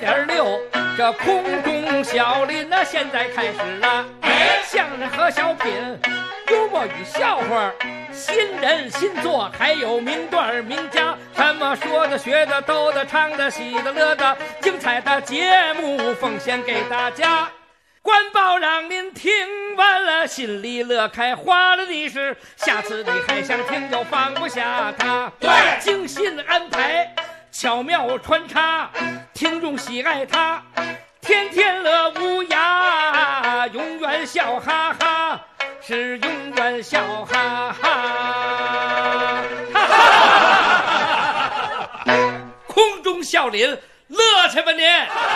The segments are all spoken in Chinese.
100.6，这空中小林呢，现在开始了。相声和小品，幽默与笑话，新人新作，还有名段名家，什么说的、学的、逗的、唱的、喜的、乐的，精彩的节目奉献给大家。官报让您听完了心里乐开花了的是，下次你还想听就放不下它。对，精心安排，巧妙穿插，听众喜爱它，天天乐无涯，永远笑哈哈，是永远笑哈哈。空中笑林，乐去吧您！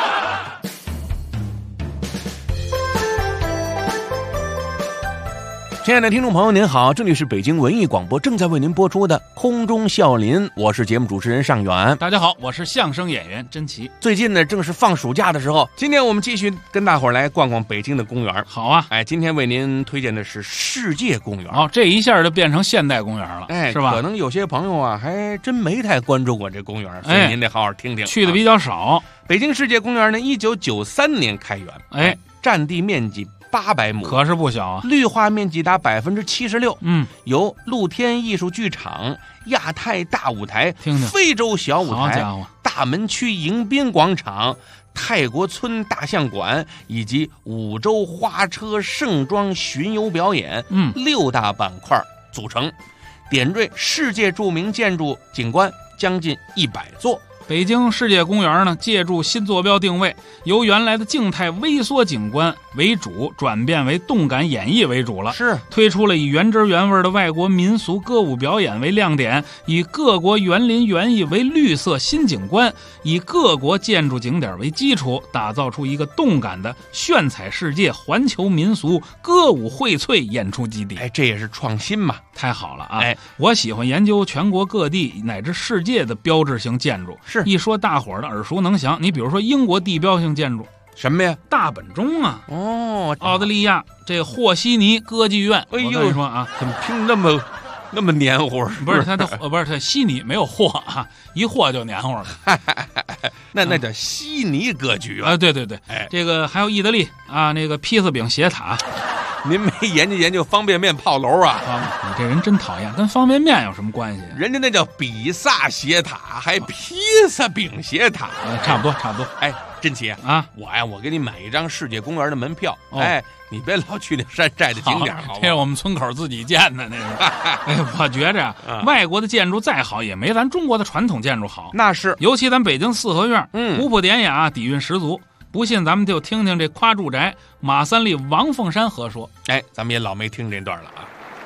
亲爱的听众朋友您好，这里是北京文艺广播正在为您播出的空中笑林，我是节目主持人尚远。 大家好，我是相声演员甄奇。 最近呢正是放暑假的时候，今天我们继续跟大伙儿来逛逛北京的公园。 好啊， 今天为您推荐的是世界公园。 这一下就变成现代公园了，是吧？ 可能有些朋友啊还真没太关注过这公园，所以您得好好听听。 去的比较少。 北京世界公园呢，1993年开园，占地面积800亩， 可是不小啊！ 绿化面积达76%，由露天艺术剧场、亚太大舞台、非洲小舞台、大门区迎宾广场、泰国村大象馆以及五洲花车盛装巡游表演6大板块组成，点缀世界著名建筑景观将近100座。 北京世界公园呢，借助新坐标定位，由原来的静态微缩景观为主，转变为动感演绎为主了。 是推出了以原汁原味的外国民俗歌舞表演为亮点，以各国园林园艺为绿色新景观，以各国建筑景点为基础，打造出一个动感的炫彩世界环球民俗歌舞荟萃演出基地。 这也是创新嘛， 太好了啊！我喜欢研究全国各地乃至世界的标志性建筑。 是一说大伙儿的耳熟能详，你比如说英国地标性建筑什么呀？ 大本钟啊！澳大利亚这个霍悉尼歌剧院。我跟你说啊， 怎么听那么黏糊？ 不是它悉尼没有霍啊，一霍就黏糊了。 那叫悉尼歌剧院啊！对，这个还有意大利啊，那个披萨饼斜塔。 您没研究方便面炮楼啊？ 你这人真讨厌，跟方便面有什么关系？ 人家那叫比萨斜塔，还披萨饼斜塔， 差不多。 甄奇啊， 我给你买一张世界公园的门票。你别老去那山寨的景点，好吧？ 这是我们村口自己建的那是。我觉着外国的建筑再好，也没咱中国的传统建筑好。 那是， 尤其咱北京四合院，古朴典雅，底蕴十足。不信咱们就听听这夸住宅马三立、王凤山合说。 咱们也老没听这段了啊。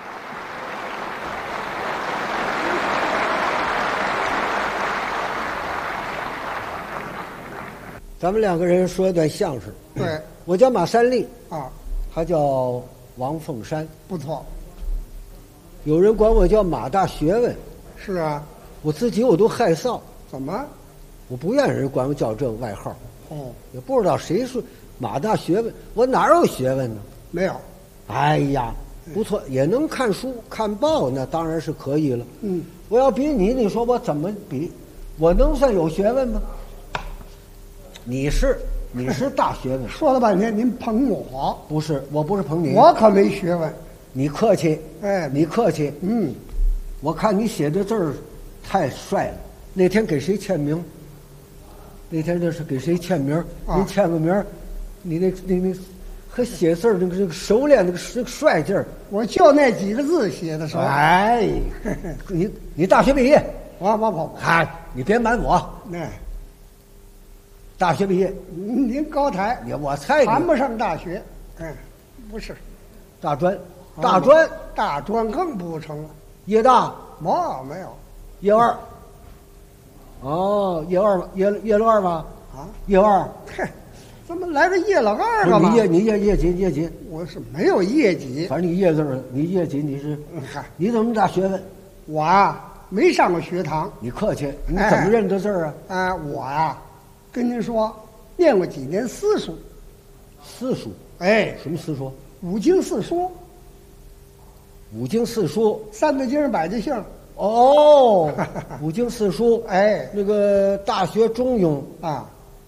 咱们两个人说一段相声。 对， 我叫马三立啊， 他叫王凤山， 不错。 有人管我叫马大学问。 是啊， 我自己我都害臊。 怎么？ 我不愿意人管我叫这个外号。也不知道谁说马大学问，我哪有学问呢？ 没有。 哎呀，不错，也能看书看报，那当然是可以了。我要比你说我怎么比？我能算有学问吗？你是大学问。 说了半天您捧我。 不是，我不是捧你， 我可没学问。 你客气。你客气。我看你写的字儿太帅了。那天给谁签名？那天那是给谁签名？您签个名，你那和写字那个熟练那个帅劲儿， 我就那几个字写的熟。 你大学毕业？ 我， 你别瞒我。大学毕业， 您高抬， 我猜谈不上大学。不是， 大专更不成了。 夜大没有， 夜二。夜了二吧？夜二。 怎么来个夜了二干嘛？ 你夜几？ 我是没有业绩。 反正你夜字儿，你夜几？你是？你怎么那么大学问？ 我没上过学堂。 你客气，你怎么认得字儿啊？ 我跟您说，念过几年私塾。 私塾？什么私塾？ 五经四书。 五经四书， 三字经百家姓。 五经四书。那个大学中庸啊，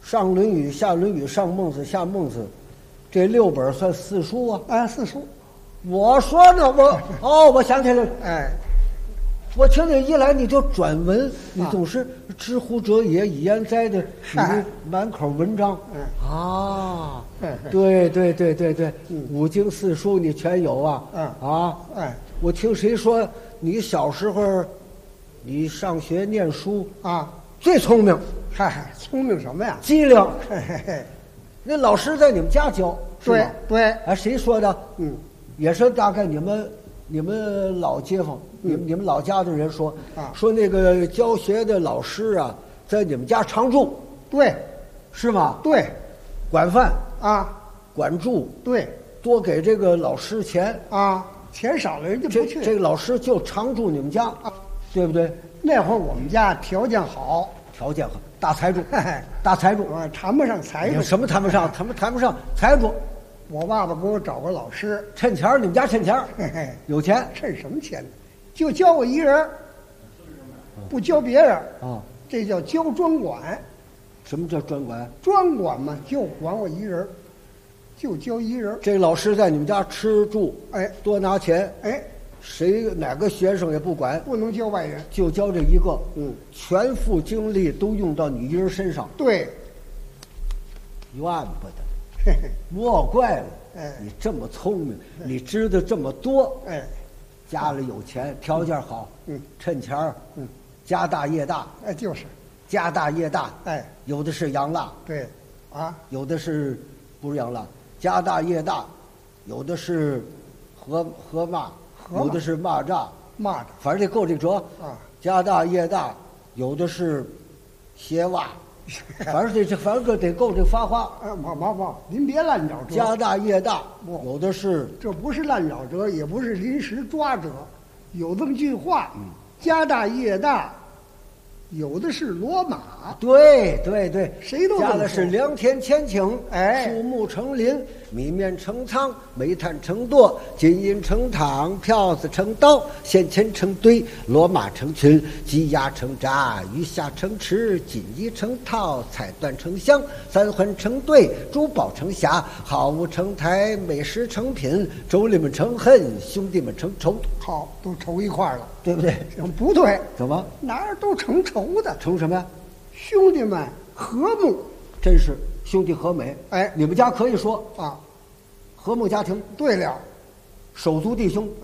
上《论语》，下《论语》，上孟子，下孟子，这6本算4书啊？ 啊，4书。 我说呢，我想起来了， 哎， 我听你一来你就转文，你总是知乎者也，以言哉的，你满口文章。啊，对，5经4书你全有啊。我听谁说你小时候，你上学念书啊， 最聪明。 嗨，聪明什么呀？ 机灵。那老师在你们家教， 对。 谁说的？也是大概你们老街坊，你们老家的人说说那个教学的老师啊，在你们家常住， 对， 是吗？ 对， 管饭啊， 管住， 对， 多给这个老师钱啊，钱少了人家不去。 这个老师就常住你们家，对不对？ 那会儿我们家条件好， 大财主，大财主， 谈不上财主。 什么谈不上？谈不上财主。 我爸爸给我找个老师， 趁钱，你们家趁钱，有钱， 趁什么钱呢？就教我一人，不教别人啊。 这叫教专管。 什么叫专管？ 专管嘛，就管我一人，就教一人。 这个老师在你们家吃住，多拿钱，哪个学生也不管， 不能教外人， 就教这一个，全副精力都用到你一人身上。 对， 怨不得。莫怪了，你这么聪明，你知道这么多，家里有钱，条件好，趁钱儿，家大业大， 就是， 家大业大，有的是洋蜡， 对， 有的是不是洋蜡，家大业大，有的是河蚂，有的是蚂蚱，反正得够这折家大业大，有的是鞋袜。反正得够这发花。 您别乱找辙。 家大业大，有的是。 这不是乱找辙，也不是临时抓辙，有这么句话：家大业大，有的是骡马。 对， 谁都加的是良田千顷，树木成林，米面成仓，煤炭成垛，金银成堂，票子成刀，线钱成堆，骡马成群，鸡鸭成闸，鱼虾成池，锦衣成套，彩缎成箱，三环成对，珠宝成匣，好物成台，美食成品，妯娌们成恨，兄弟们成仇。 好，都愁一块了， 对不对？ 不对， 怎么哪儿都成仇的？ 成什么呀？ 兄弟们和睦， 真是兄弟和美。你们家可以说和睦家庭。对了，手足弟兄。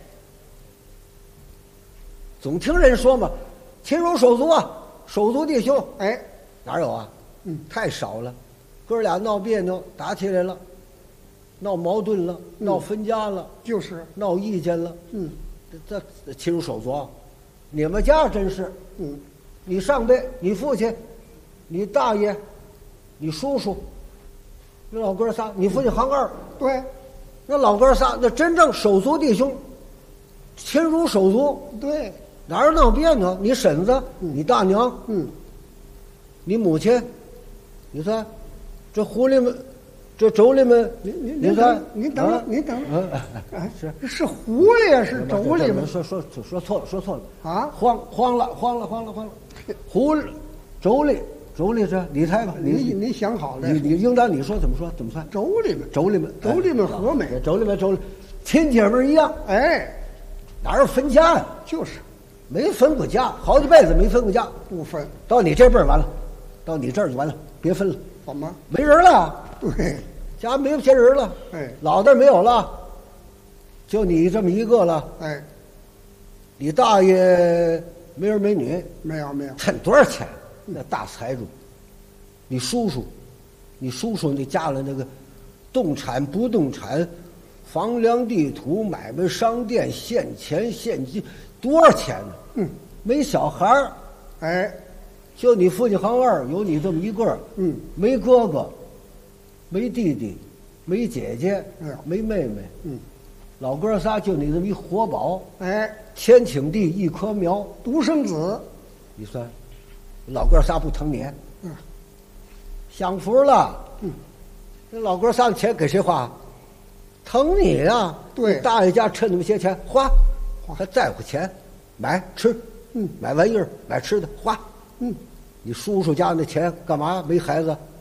总听人说嘛，亲如手足啊，手足弟兄。哪有啊？太少了。哥俩闹别扭，打起来了，闹矛盾了，闹分家了， 就是闹意见了。这亲如手足啊。你们家真是，你上辈，你父亲，你大爷，你叔叔，那老哥仨，你父亲行二， 对， 那老哥仨，那真正手足弟兄，亲如手足。 对， 哪儿闹别扭？你婶子，你大娘，你母亲，你看，这狐狸们，这妯娌们， 您看，您等着，您等着，是狐狸呀，是妯娌们？ 说错了啊！ 慌了！狐狸，妯娌这你猜吧？ 你想好了？ 你应当你说怎么说？怎么算？ 妯娌们和美， 妯娌，亲姐妹一样。哪有分家呀？ 就是没分过家，好几辈子没分过家， 不分。 到你这辈儿完了，到你这儿就完了，别分了。 怎么？ 没人了？ 对， 家没有别人了。老的没有了，就你这么一个了。你大爷没儿没女？ 没有。 趁多少钱？那大财主。你叔叔那家了那个动产不动产，房梁地土，买卖商店，现钱现金，多少钱呢？没小孩儿。就你父亲行二，有你这么一个。没哥哥，没弟弟，没姐姐，没妹妹。老哥仨就你这么一活宝。千顷地一棵苗， 独生子。 你算，老哥仨不疼你？享福了。那老哥仨的钱给谁花？疼你呀！ 对， 大爷家趁那么些钱花，还在乎钱，买吃，买玩意儿，买吃的花。你叔叔家那钱干嘛？没孩子，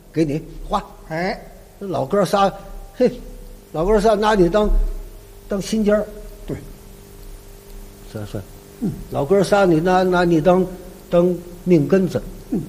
给你花。 哎， 老哥仨，嘿，老哥仨拿你当心尖儿。 对， 算，老哥仨你拿你当命根子。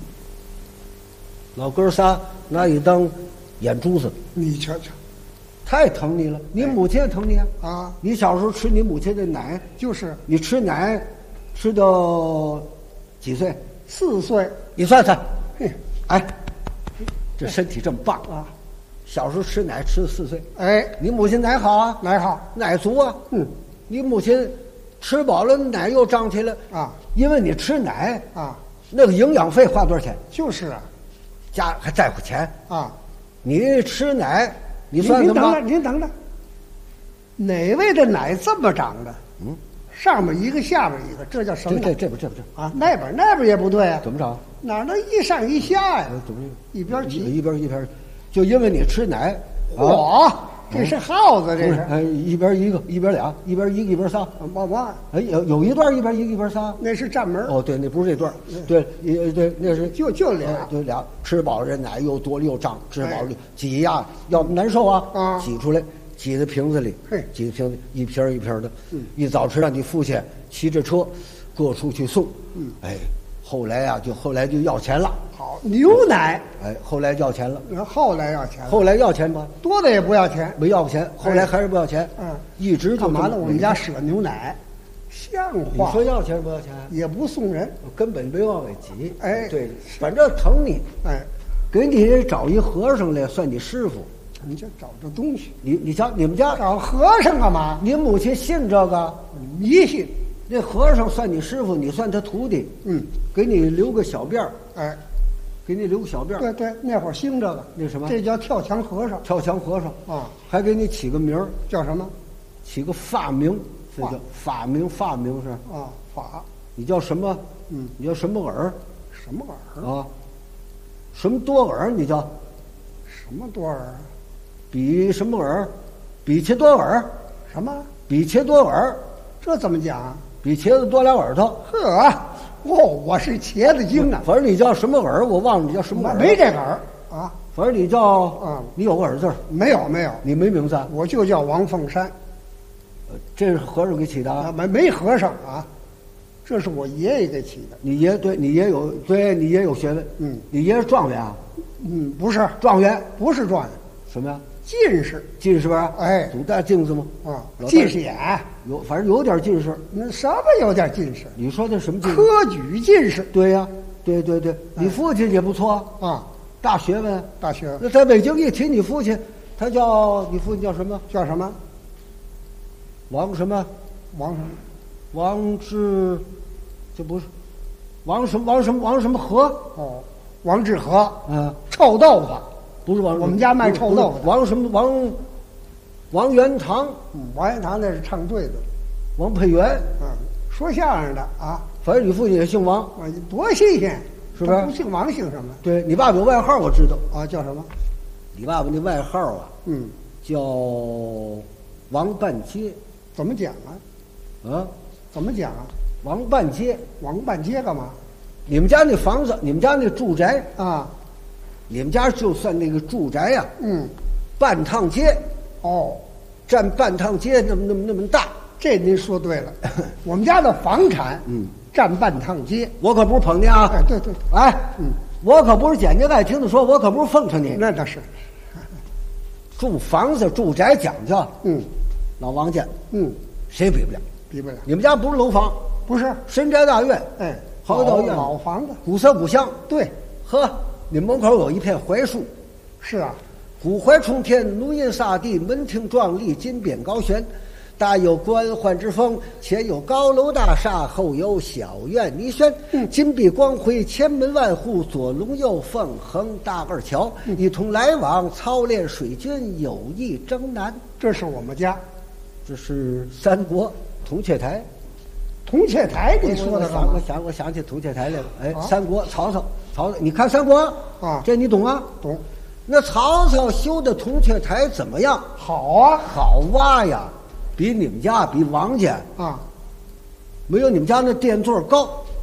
老哥仨拿你当眼珠子。 你瞧瞧， 太疼你了，你母亲也疼你啊！ 啊， 你小时候吃你母亲的奶， 就是你吃奶吃到几岁 ？4岁。 你算算， 嘿， 哎，这身体这么棒啊！小时候吃奶吃到4岁， 哎， 你母亲奶好啊， 奶好， 奶足啊。你母亲吃饱了，奶又长起来啊， 因为你吃奶啊， 那个营养费花多少钱？ 就是啊， 家还在乎钱啊。 你吃奶，你算什么？ 您等着，哪位的奶这么长的？上面一个，下边一个，这叫什么？ 这不啊，那边也不对啊。 怎么着？ 哪能一上一下呀？ 怎么一边起一边，就因为你吃奶。 嚯，这是耗子，这是。 哎，一边一个，一边俩，一边一个，一边仨。 我哎，有一段一边一个，一边仨。 那是站门。 哦，对，那不是这段。对，对，那是就俩， 就俩。吃饱了，这奶又多又胀，吃饱了挤呀，要难受啊。啊，挤出来，挤在瓶子里，挤在瓶子一瓶一瓶的。一早晨让你父亲骑着车各处去送。哎，后来就要钱了。 好，牛奶。 哎，后来要钱了。 后来要钱了。 后来要钱吗？ 多的也不要钱， 没要钱。后来还是不要钱。一直干嘛呢？我们家舍牛奶，像话。 你说要钱不要钱？ 也不送人， 根本没往外挤。 哎， 对，反正疼你。 哎， 给你找一和尚来算你师傅。 你就找这东西。 你瞧你们家找和尚干嘛？ 你母亲信这个？ 迷信。 那和尚算你师傅，你算他徒弟。给你留个小辫儿。 哎， 给你留个小辫儿。 对，那会儿兴这个。 那什么？ 这叫跳墙和尚。 跳墙和尚啊， 还给你起个名儿， 叫什么？ 起个法名，这叫法名是啊，法。 你叫什么？你叫什么耳？ 什么耳啊？什么多耳？你叫什么多耳？ 比什么耳？比切多耳？ 什么？ 比切多耳？ 这怎么讲？ 比茄子多俩耳朵。 呵，我是茄子精啊。 反正你叫什么耳，我忘了你叫什么耳。 没这个耳啊。 反正你叫你有个耳字？ 没有， 你没名字？ 我就叫王凤山。 这是和尚给起的啊？ 没和尚啊，这是我爷爷给起的。 你爷对，你爷有学问。你爷是状元啊？ 不是状元， 不是状元， 什么呀？ 进士。 进士吧？ 哎， 总戴镜子吗？ 啊，近视眼反正有点近视。 那什么有点近视？ 你说的什么近视？ 科举进士。 对呀，对，你父亲也不错啊， 大学问。 大学问。 那在北京一提你父亲，你父亲叫什么？ 叫什么？ 王什么？王志，这不是王什么和？ 哦，王致和。臭豆腐。 不是王， 我们家卖臭豆腐。 王什么王元堂。 王元堂那是唱对的。 王佩元。 说相声的啊。 反正你父亲也姓王。 多新鲜， 是不是？ 不姓王姓什么？ 对你爸爸有外号我知道啊，叫什么？ 你爸爸那外号啊，叫王半街。 怎么讲啊？怎么讲啊？ 王半街。 王半街干嘛？ 你们家那房子，你们家那住宅啊， 你们家就算那个住宅呀，半趟街。 哦， 占半趟街那么大。 这您说对了。我们家的房产，占半趟街。 我可不是捧你啊。 哎，对， 哎，我可不是简洁爱听的说，我可不是奉承你。 那倒是。 住房子住宅讲究，老王家，谁比不了？ 比不了。 你们家不是楼房， 不是深宅大院， 哎， 好到院， 老房子， 古色古香。 对， 呵，你门口有一片槐树。 是啊， 古槐冲天，nú荫洒地，门庭壮丽，金匾高悬。大有官宦之风，前有高楼大厦，后有小院泥轩。金碧光辉，千门万户，左龙右凤，横大二桥，一同来往，操练水军，有意征南。 这是我们家， 这是三国铜雀台。 铜雀台，你说的干嘛？ 我想起铜雀台来了。哎，三国曹操，你看三国啊， 这你懂啊？ 懂。 那曹操修的铜雀台怎么样？ 好啊， 好挖呀。比你们家比王家啊， 没有你们家那垫座高，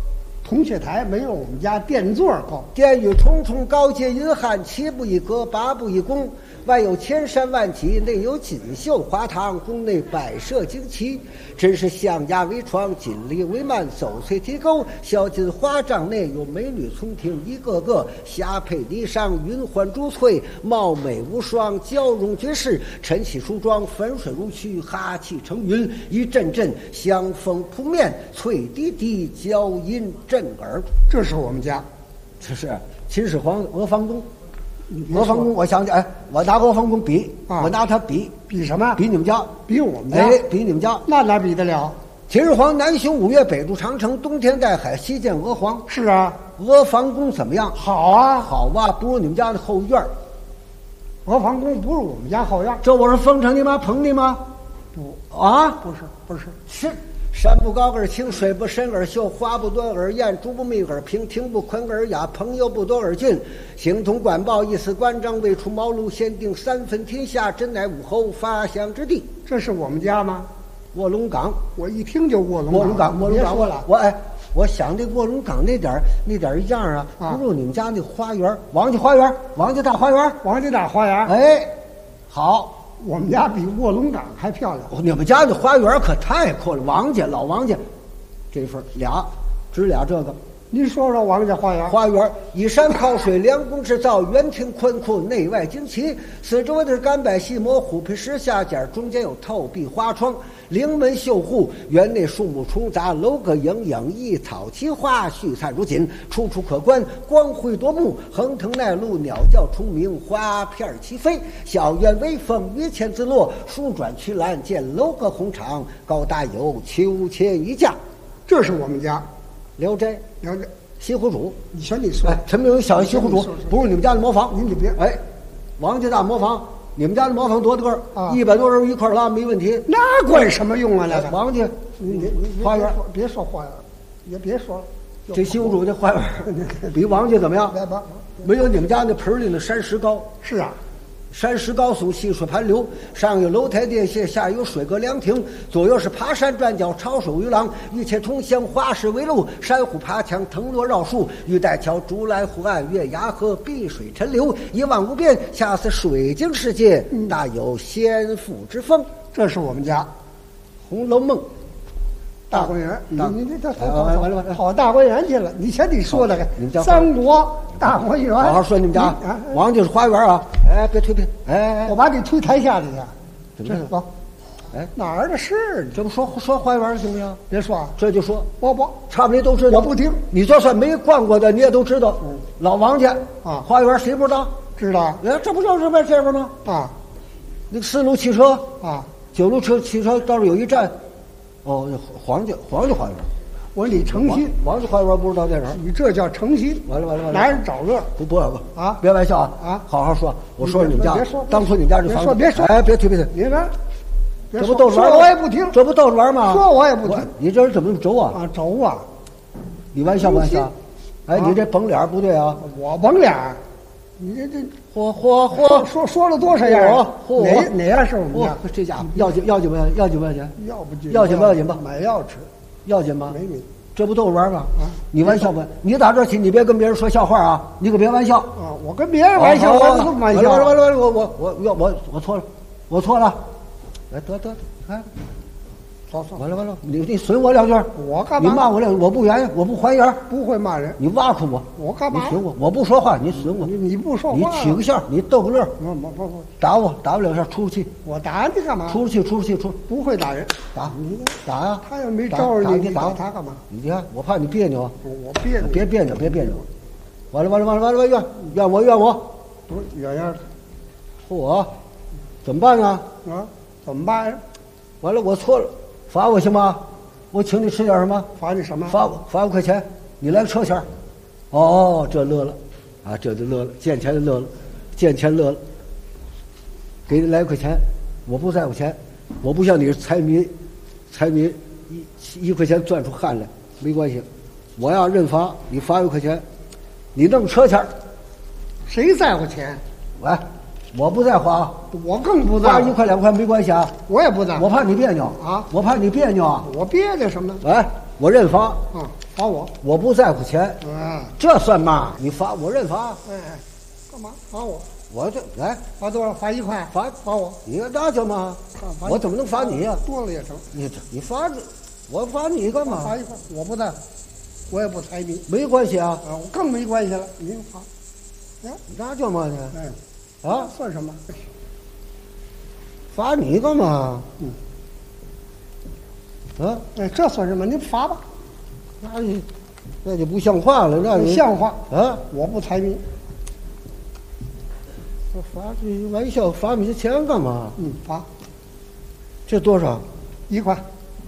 铜雀台没有我们家殿座高。 殿宇重重，高洁阴汉，七步一阁，八步一宫。外有千山万脊，内有锦绣花堂，宫内摆设旌旗，真是象牙为窗，锦鲤为幔，翡翠提钩，小金花帐内有美女从庭，一个个霞帔霓裳，云环珠翠，貌美无双，娇容绝世，晨起梳妆，粉水如曲，哈气成云，一阵阵香风扑面，翠滴滴，娇音震耳。 这是我们家， 这是秦始皇阿房宫。阿房宫，我想起，哎，我拿阿房宫比，我拿它比什么？ 比你们家， 比我们家， 哎，比你们家， 那哪比得了？ 秦始皇南修五岳，北筑长城，东填盖海，西建阿房。 是啊， 阿房宫怎么样？ 好啊， 好啊，不如你们家的后院。 阿房宫不是我们家后院， 这我是奉承你吗？捧你吗？ 不啊， 不是， 是。山不高而清，水不深而秀，花不多而艳，竹不密而平，庭不宽而雅，朋友不多而近。形同管鲍，一丝关张，未出茅庐，先定三分天下，真乃武侯发祥之地。 这是我们家吗？ 卧龙岗， 我一听就卧龙岗。 卧龙岗， 说了， 我想这卧龙岗那点样啊，不如你们家那花园，王家花园，王家大花园， 王家大花园。 哎，好。 我们家比卧龙岗还漂亮。 你们家的花园可太阔了，老王家，这份只俩这个。 您说说王家花园。 花园依山靠水，梁宫之造，园庭宽阔，内外旌旗。四周的是干柏细磨，虎皮石下间，中间有透壁花窗，临门绣户。园内树木重杂，楼阁影影，一草齐花，絮灿如锦，处处可观，光辉夺目。横藤耐路，鸟叫虫鸣，花片齐飞。小院微风，月前自落，树转曲栏，见楼阁红场，高大有秋千一架。 这是我们家。 聊斋，西湖主， 你瞧你说， 陈明小西湖主，不是你们家的磨坊， 您别， 哎，王家大磨坊，你们家的磨坊多大个？100多人一块拉没问题。 那管什么用啊？那个王家， 你花园， 别说花园，也别说了。 这西湖主的花园比王家怎么样？没有你们家那盆里的山石高。 是啊。 山石高耸，细水盘流，上有楼台殿榭，下有水阁凉亭，左右是爬山转角，潮水鱼廊，一切同乡，花石为路，珊瑚爬墙，藤萝绕树，玉带桥，竹篮湖岸，月牙河，碧水沉流，一望无边，恰似水晶世界，大有仙妇之风。 这是我们家，《 红楼梦》。 大观园，你这跑大观园去了。你瞧你说那个三国大观园， 好好说你们家。王就是花园啊！哎，别推，哎， 我把你推台下去去。 这走，哎，哪儿的事？ 这不说花园行不行？ 别说， 这就说， 不， 差不多都知道。 我不听， 你就算没逛过的，你也都知道。老王家啊， 花园谁不知道？ 知道。 哎，这不就是在这边吗？ 啊， 那个4路汽车啊 ，9路汽车到这有一站。哦，皇家花园。 我说你诚心， 王家花园不知道在哪儿？ 你这叫诚心。 完了， 拿人找乐。 不啊！ 别玩笑啊！ 好好说，我说你们家，当初你们家这房子， 别说， 哎，别推， 你看， 这不逗着玩吗？ 我也不听， 这不逗着玩吗？ 说我也不听。 你这人怎么那么轴啊？ 啊，轴啊！ 你玩笑不玩笑？哎，你这绷脸不对啊！ 我绷脸，你这嚯！ 说了多少样？哪样是我们家？ 这家伙要紧不要紧？ 要不要紧吧？ 买药吃， 要紧吗？ 没你， 这不逗着玩吗？啊！你玩笑不？你打这起，你别跟别人说笑话啊！你可别玩笑啊！我跟别人玩笑，我怎么玩笑？ 完了！我错了！来得，你看，完了！你损我2句， 我干嘛？ 你骂我2句，我不原谅，我不还原， 不会骂人。 你挖苦我， 我干嘛？ 你损我不说话，你损我， 你不说话， 你起个笑，你逗个乐， 不， 打我2下，出去。 我打你干嘛？ 出去， 不会打人， 打你打呀！ 他要没招着你打他干嘛？ 你看，我怕你别扭。 我别扭， 别别扭。完了，怨我。 不是怨。 嚯，怎么办呢？ 啊，怎么办呀？ 完了，我错了，罚我行吗？我请你吃点什么？ 罚你什么？ 罚5块钱，你来个车钱。哦，这乐了，啊，这就乐了，见钱乐了，给你来1块钱，我不在乎钱，我不像你财迷1块钱攥出汗来，没关系，我要认罚，你罚1块钱，你弄车钱。 谁在乎钱？ 喂，我不在乎啊， 我更不在乎。 罚1块2块没关系啊， 我也不在乎。 我怕你别扭啊， 我怕你别扭啊。 我别扭什么？ 哎，我认罚。 啊， 罚我， 我不在乎钱，这算嘛？你罚我认罚。 干嘛罚我？ 我这来罚多少？罚1块。罚我， 你那叫嘛？我怎么能罚你呀？ 多了也成。 你罚我罚你干嘛？ 罚1块，我不在乎，我也不猜谜。 没关系啊， 我更没关系了。您罚， 那叫嘛呢？ 算什么？ 罚你干嘛？ 这算什么？您罚吧。 那就不像话了，那像话啊！ 我不猜谜。 罚这玩笑，罚你钱干嘛？ 罚。 这多少 ？1块。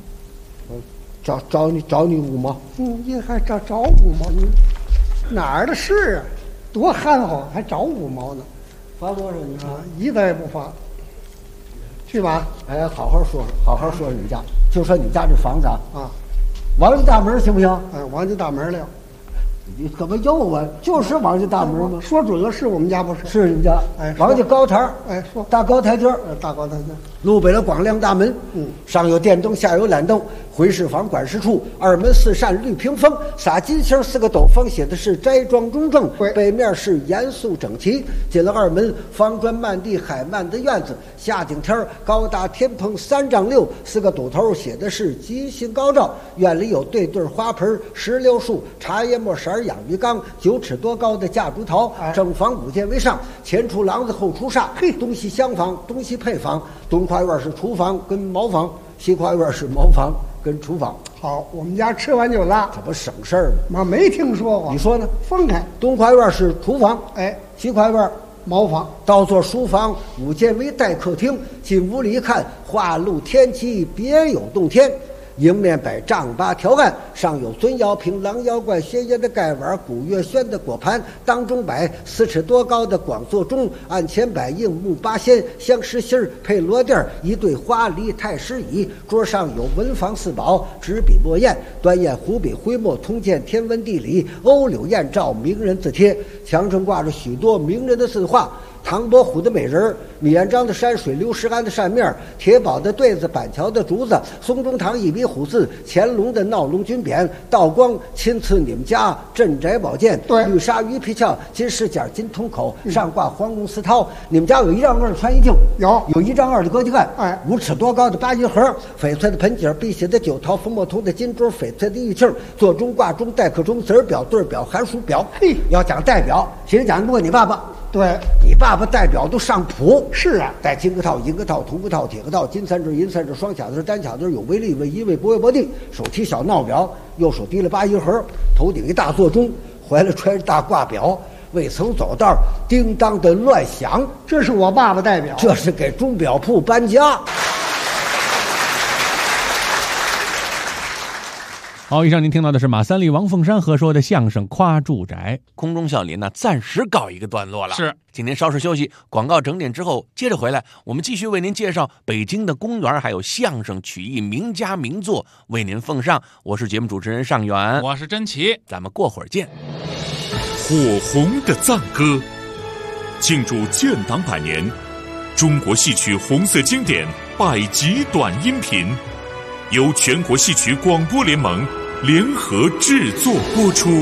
找你5毛。 你还找5毛？你哪儿的事啊？多憨厚，还找5毛呢？ 罚多少？你说一个也不罚。去吧。 好好说你家，就说你家这房子啊，王家大门行不行？ 王家大门了。 你怎么又问？就是王家大门吗？ 说准了，是我们家不是？ 是你们家。王家高台。 说大高台阶儿。 大高台阶。 路北了光亮大门。上有电灯，下有缆灯。回事房管事处，2门4扇绿屏风，撒金星4个斗方，写的是斋庄中正。北面是严肃整齐。进了2门，方砖漫地海漫的院子，下顶天高大天棚3丈6，4个堵头，写的是吉星高照。院里有对花盆、石榴树、茶叶末色养鱼缸，9尺多高的架竹桃。正房5间为上，前出廊子后出煞，东西厢房，东西配房。东跨院是厨房跟茅房，西跨院是茅房跟厨房。 好，我们家吃完就拉， 这不省事儿吗？ 我没听说过。 你说呢？ 分开， 东跨院是厨房，西跨院茅房， 倒座书房，5间为带客厅。进屋里一看，花露天旗别有洞天。迎面摆丈8条案，上有尊窑瓶、狼窑罐、鲜椰的盖碗、古月轩的果盘，当中摆4尺多高的广座钟，案前摆硬木8仙、香石心配罗垫，1对花梨太师椅，桌上有文房4宝、纸笔墨砚、端砚湖笔徽墨通鉴天文地理、欧柳燕照名人字帖，墙上挂着许多名人的字画。唐伯虎的美人，米彦章的山水，刘石安的扇面，铁宝的对子，板桥的竹子，松中堂一笔虎字，乾隆的闹龙军匾，道光亲赐你们家镇宅宝剑，绿纱鱼皮鞘，金饰件，金铜口，上挂黄龙丝绦。你们家有1丈2的穿衣镜，有1丈2的歌剧案，5尺多高的8音盒，翡翠的盆景，碧玺的酒桃，冯墨通的金桌，翡翠的玉磬，座钟挂钟，待客钟，子儿表对表，寒暑表。要讲代表，谁讲不过你爸爸？ 对， 你爸爸代表都上谱。 是啊， 带金个套、银个套、铜个套、铁个套，金3针、银3针，双卡子、单卡子，有为立位，一位不为不定。手提小闹表，右手提了8音盒，头顶一大座钟，怀了揣着大挂表，未曾走道，叮当的乱响。 这是我爸爸代表， 这是给钟表铺搬家。 好，以上您听到的是马三立、王凤山合说的相声《夸住宅》。 空中笑林呢，暂时告一个段落了。 是， 今天稍事休息，广告整点之后接着回来，我们继续为您介绍北京的公园，还有相声曲艺名家名作为您奉上。我是节目主持人尚远， 我是甄奇， 咱们过会儿见。 火红的赞歌，庆祝建党100年，中国戏曲红色经典100集短音频，由全国戏曲广播联盟联合制作播出。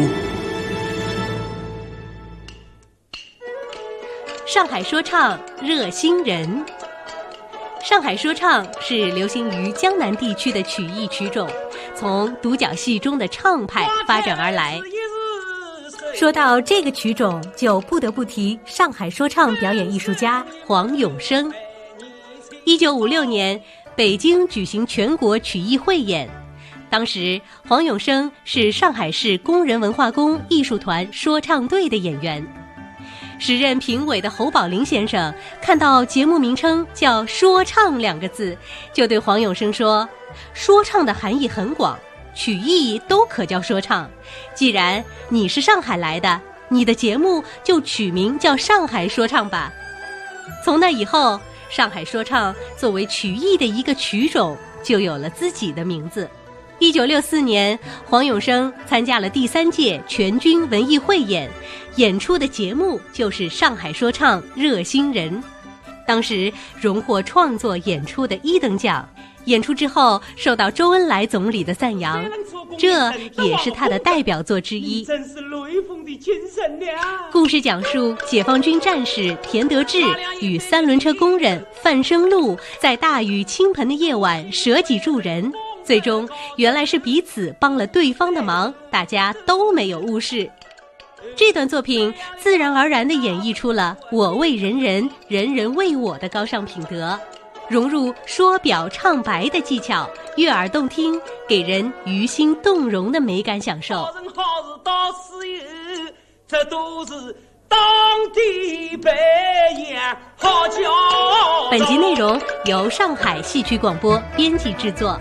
上海说唱热心人。上海说唱是流行于江南地区的曲艺曲种，从独角戏中的唱派发展而来。说到这个曲种，就不得不提上海说唱表演艺术家黄永生。1956年，北京举行全国曲艺汇演，当时黄永生是上海市工人文化宫艺术团说唱队的演员。时任评委的侯宝林先生看到节目名称叫说唱2个字，就对黄永生说，说唱的含义很广，曲艺都可叫说唱，既然你是上海来的，你的节目就取名叫上海说唱吧。从那以后，上海说唱作为曲艺的一个曲种，就有了自己的名字。1964年，黄永生参加了第3届全军文艺汇演，演出的节目就是上海说唱热心人，当时荣获创作演出的1等奖。演出之后，受到周恩来总理的赞扬。 这也是他的代表作之一。 真是雷锋的精神呀！ 故事讲述解放军战士田德志与三轮车工人范生禄在大雨倾盆的夜晚舍己助人，最终原来是彼此帮了对方的忙，大家都没有误事。这段作品自然而然地演绎出了我为人人，人人为我的高尚品德，融入说表唱白的技巧，悦耳动听，给人于心动容的美感享受。 好人好事到此有，这都是当地北洋好教。 本集内容由上海戏曲广播编辑制作。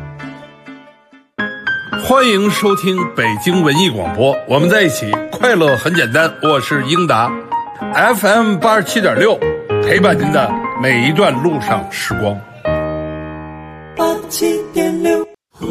欢迎收听北京文艺广播，我们在一起，快乐很简单。我是英达 ，FM 87.6，陪伴您的每一段路上时光。 87.6。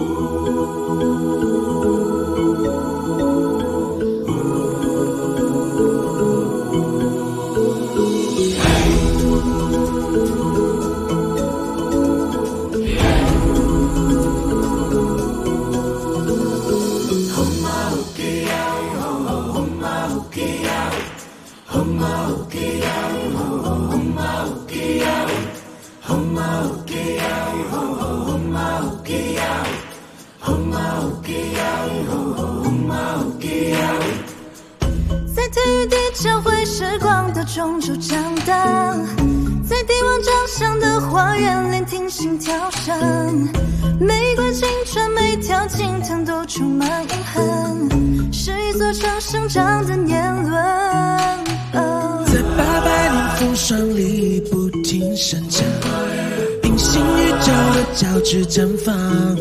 在体育地教会时光的中州长大，在帝王长相的花园聆听心跳声，每块青春每条金藤都充满印痕，是一座城生长的年轮。 在800年风霜里不停生长，平行宇宙的交织绽放，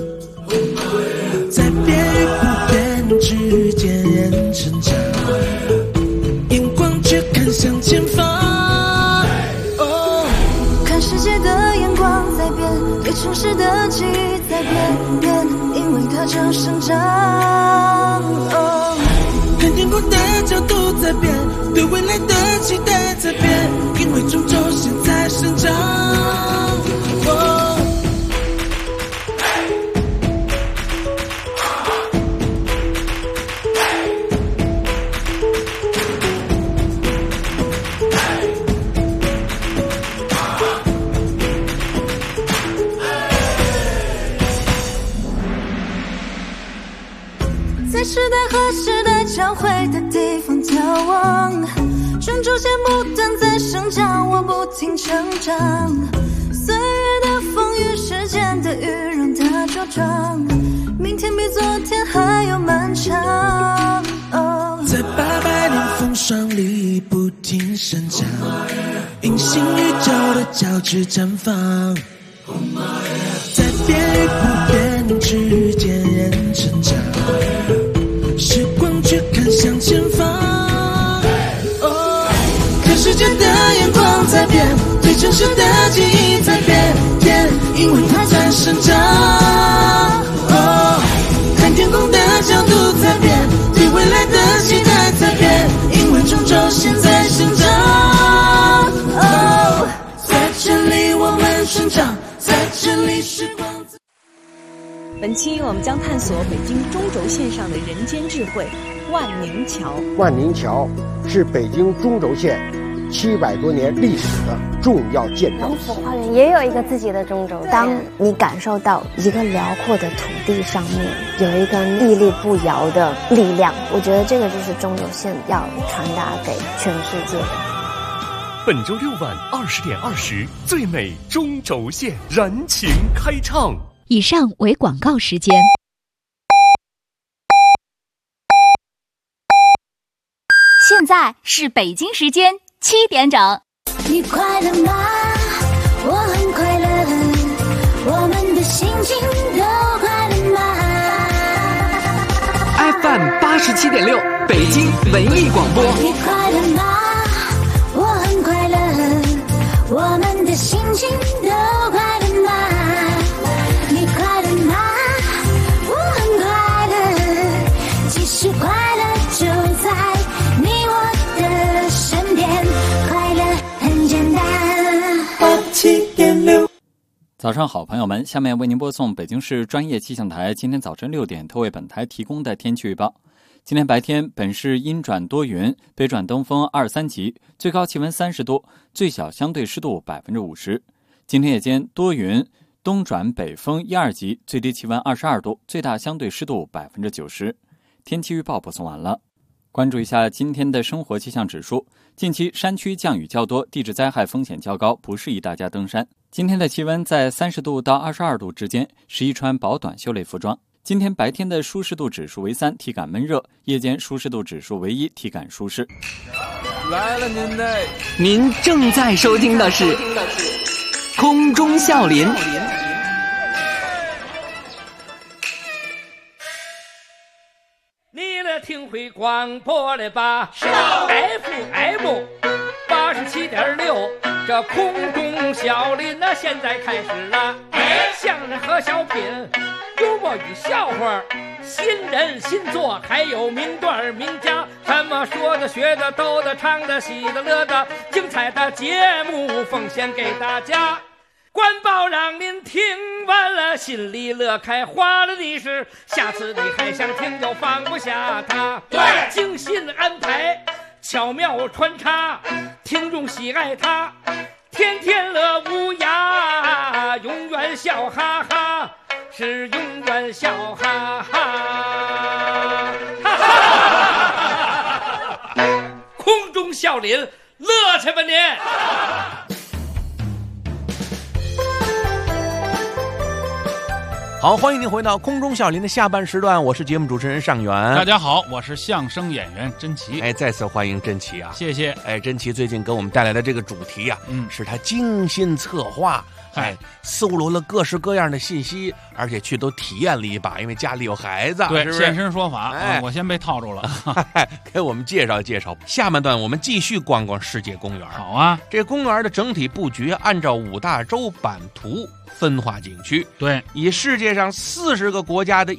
在变与不变之间人成长，眼光却看向前方。 看世界的眼光在变，对城市的记忆在变，因为它正生长。 看天空的角度在变，对未来的期待在变，因为中州现在生长。 在时代和时代交汇的地方眺望，中州线不断在生长，我不停成长。岁月的风雨，时间的雨，让它茁壮，明天比昨天还要漫长。 在800年风霜里不停生长，平行宇宙的交织绽放，在变与不变之间人成长，时光却看向前方。看世界的眼光在变，对城市的记忆在变，因为它在生长。看天空的角度在变，对未来的期待在变，因为中州现在生长。在这里我们生长，在这里时光。 本期我们将探索北京中轴线上的人间智慧——万宁桥。 万宁桥是北京中轴线700多年历史的重要建造。 龙府花园也有一个自己的中轴线。当你感受到一个辽阔的土地上面有一个屹立不摇的力量，我觉得这个就是中轴线要传达给全世界的。 本周6晚20点20，最美中轴线燃情开唱。 以上为广告时间。 现在是北京时间7点整。 你快乐吗？我很快乐，我们的心情都快乐吗 ？FM 87.6，北京文艺广播。 你快乐吗？我很快乐，我们的心情都快乐吗？你快乐吗？我很快乐，其实快乐就在你我的身边，快乐很简单。 87.6。 早上好，朋友们，下面为您播送北京市专业气象台今天早晨6点特为本台提供的天气预报。今天白天，本市阴转多云，北转东风2、3级，最高气温30度，最小相对湿度50%。今天夜间多云，东转北风1、2级，最低气温22度，最大相对湿度90%。天气预报播送完了。关注一下今天的生活气象指数。近期山区降雨较多，地质灾害风险较高，不适宜大家登山。今天的气温在30度到22度之间，适宜穿薄短袖类服装。今天白天的舒适度指数为3，体感闷热；夜间舒适度指数为1，体感舒适。 来了您正在收听的是空中笑林。 你来听会广播了吧？FM 87.6，这空中笑林现在开始了。相声和小品，幽默与笑话，新人新作，还有名段名家，什么说的学的逗的唱的喜的乐的，精彩的节目奉献给大家。官报让您听完了心里乐开花了的是，下次你还想听就放不下它。对，精心安排，巧妙穿插，听众喜爱它，天天乐无涯，永远笑哈哈，是永远笑哈哈，哈哈，空中笑林，乐去吧您！ 好，欢迎您回到空中笑林的下半时段，我是节目主持人尚元。 大家好，我是相声演员甄奇。 再次欢迎甄奇啊！ 谢谢。 甄奇最近给我们带来的这个主题啊，是他精心策划，搜罗了各式各样的信息，而且去都体验了一把，因为家里有孩子， 对， 是不是？ 现身说法，我先被套住了。 给我们介绍介绍。下半段我们继续逛逛世界公园。 好啊， 这公园的整体布局按照5大洲版图分化景区， 对， 以世界上40个国家的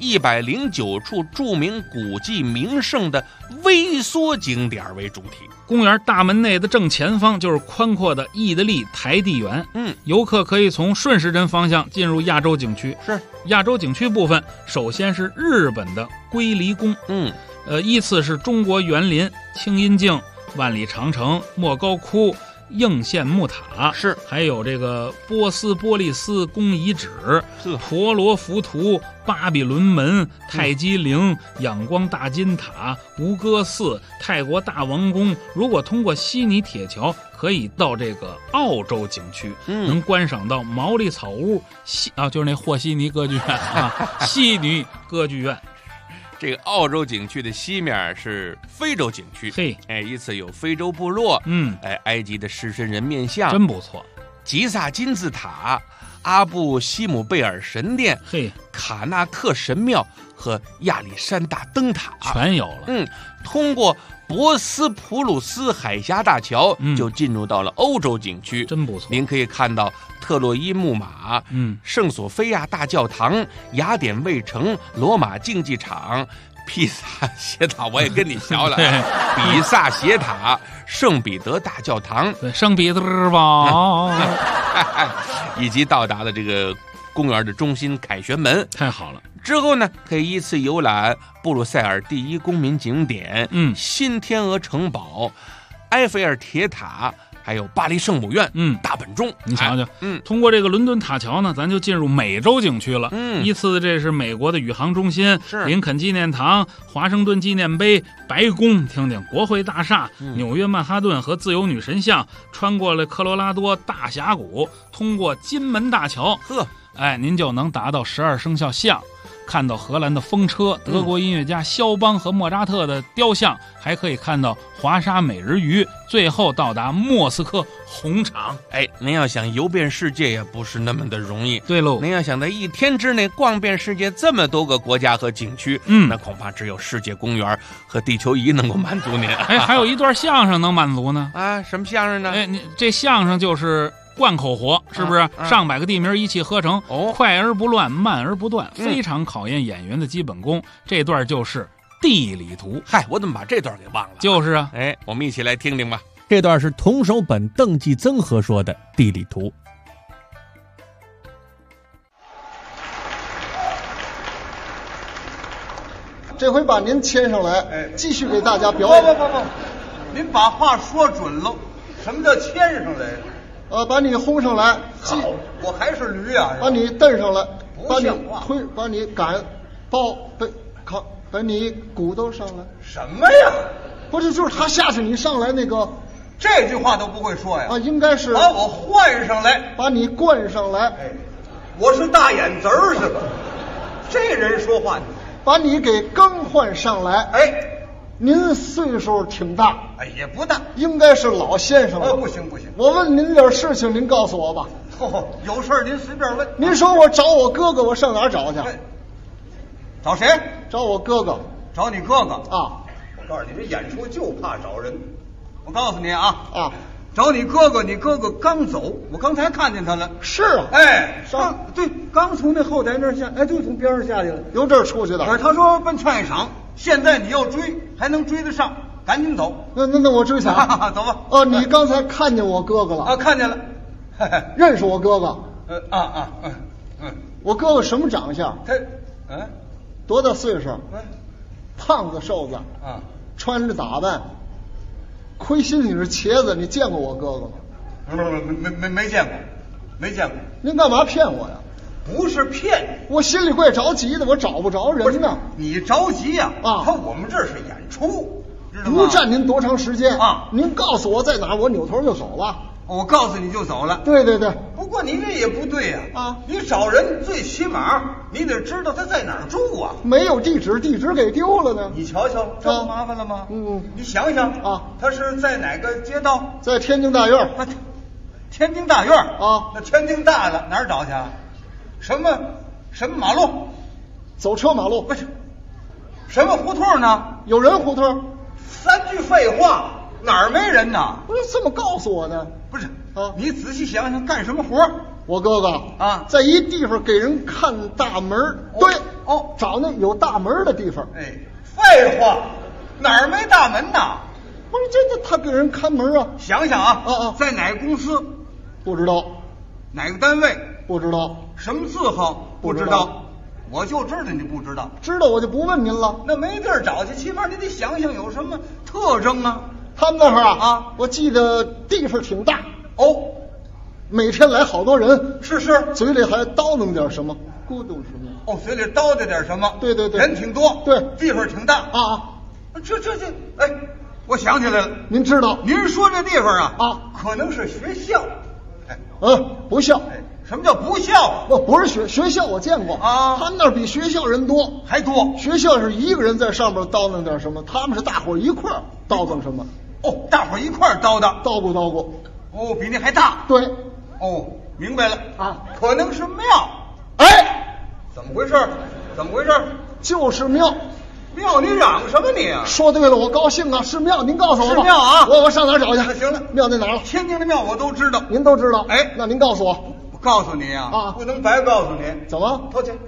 109处著名古迹名胜的微缩景点为主体。 公园大门内的正前方就是宽阔的意大利台地园，游客可以从顺时针方向进入亚洲景区。 是亚洲景区部分，首先是日本的龟梨宫，依次是中国园林、清音镜、万里长城、莫高窟、应县木塔， 是还有这个波斯波利斯宫遗址、婆罗浮屠、巴比伦门、泰姬陵、仰光大金塔、吴哥寺、泰国大王宫。如果通过悉尼铁桥，可以到这个澳洲景区，能观赏到毛利草屋就是那和稀泥歌剧院悉尼歌剧院。 这个澳洲景区的西面是非洲景区，依次有非洲部落，埃及的狮身人面像， 真不错， 吉萨金字塔、阿布西姆贝尔神殿、卡纳克神庙和亚历山大灯塔全有了。 通过博斯普鲁斯海峡大桥，就进入到了欧洲景区， 真不错。 您可以看到特洛伊木马、圣索菲亚大教堂、雅典卫城、罗马竞技场、披萨斜塔，我也跟你学了，比萨斜塔、圣彼得大教堂， 圣彼得堡， 以及到达了这个公园的中心凯旋门。 太好了。 之后呢，可以依次游览布鲁塞尔第一公民景点，新天鹅城堡、埃菲尔铁塔，还有巴黎圣母院，大本钟。 你瞧瞧，通过这个伦敦塔桥呢，咱就进入美洲景区了。依次这是美国的宇航中心、林肯纪念堂、华盛顿纪念碑、白宫，听听国会大厦、纽约曼哈顿和自由女神像，穿过了科罗拉多大峡谷，通过金门大桥，您就能达到12生肖像。看到荷兰的风车、德国音乐家肖邦和莫扎特的雕像，还可以看到华沙美人鱼，最后到达莫斯科红场。 您要想游遍世界也不是那么的容易。 对喽， 您要想在1天之内逛遍世界这么多个国家和景区，那恐怕只有世界公园和地球仪能够满足您。 还有一段相声能满足呢。 什么相声呢？ 你这相声就是贯口活，是不是？上百个地名一气呵成，快而不乱，慢而不断，非常考验演员的基本功。这段就是地理图。 我怎么把这段给忘了？ 就是啊， 我们一起来听听吧。 这段是童守本邓继增和说的地理图。 这回把您牵上来，继续给大家表演。 不，您把话说准了。什么叫牵上来？ 把你轰上来。 好，我还是驴啊！ 把你蹬上来，把你推， 把你赶，把你鼓捣上来。 什么呀？ 不是，就是他下去，你上来那个。 这句话都不会说呀？ 应该是把我换上来， 把你灌上来。 我是大眼子儿是吧？这人说话， 把你给更换上来。您岁数挺大， 也不大， 应该是老先生了。 不行， 我问您点事情，您告诉我吧。 有事您随便问。 您说我找我哥哥，我上哪儿找去？ 找谁？ 找我哥哥。 找你哥哥啊！ 我告诉你，这演出就怕找人。我告诉你啊，找你哥哥，你哥哥刚走，我刚才看见他了。 是啊， 刚从那后台那儿下，就从边上下去了， 由这儿出去的。 他说奔劝业场，现在你要追，还能追得上，赶紧走。 那我追啥？ 走吧。 你刚才看见我哥哥了？ 看见了。 认识我哥哥？我哥哥什么长相？ 他多大岁数？胖子瘦子？穿着打扮。亏心你是茄子，你见过我哥哥吗？没见过，没见过。 您干嘛骗我呀？ 不是骗， 我心里怪着急的，我找不着人呢。 你着急呀？我们这是演出，知道吗？ 不占您多长时间您告诉我在哪儿，我扭头就走了。 我告诉你就走了。 对。 不过你这也不对呀！你找人最起码你得知道他在哪儿住啊。 没有地址，地址给丢了呢。 你瞧瞧，这么麻烦了吗？你想想他是在哪个街道？ 在天津大院。 天津大院那天津大了哪儿找去？什么马路？ 走车马路。 不是。什么胡同呢？ 有人胡同。 三句废话，哪儿没人呢？ 不是这么告诉我的。 不是你仔细想想，干什么活？ 我哥哥在一地方给人看大门。对，找那有大门的地方。 废话，哪儿没大门呢？ 不是真的，他给人看门啊。 想想在哪个公司？ 不知道。 哪个单位？ 不知道。 什么字号？不知道。我就知道你不知道。 知道我就不问您了。 那没地儿找去，起码你得想想有什么特征啊。 他们那儿我记得地方挺大每天来好多人。 是， 嘴里还叨弄点什么，咕咚什么。 嘴里叨叨点什么。 对， 人挺多。 对， 地方挺大这我想起来了。 您知道？ 您说这地方可能是学校。 不孝。 什么叫不孝？ 不是学校，我见过他们那儿比学校人多， 还多。 学校是一个人在上面叨弄点什么，他们是大伙一块儿叨叨什么。 大伙一块儿叨咕。 比你还大。 对。 明白了可能是庙。怎么回事？ 就是庙。 庙，你嚷什么你？ 说对了，我高兴啊！是庙，您告诉我吧。 是庙我上哪儿找去？ 那行了， 庙在哪儿了？ 天津的庙我都知道。 您都知道？那您告诉我。 我告诉你不能白告诉你。 怎么？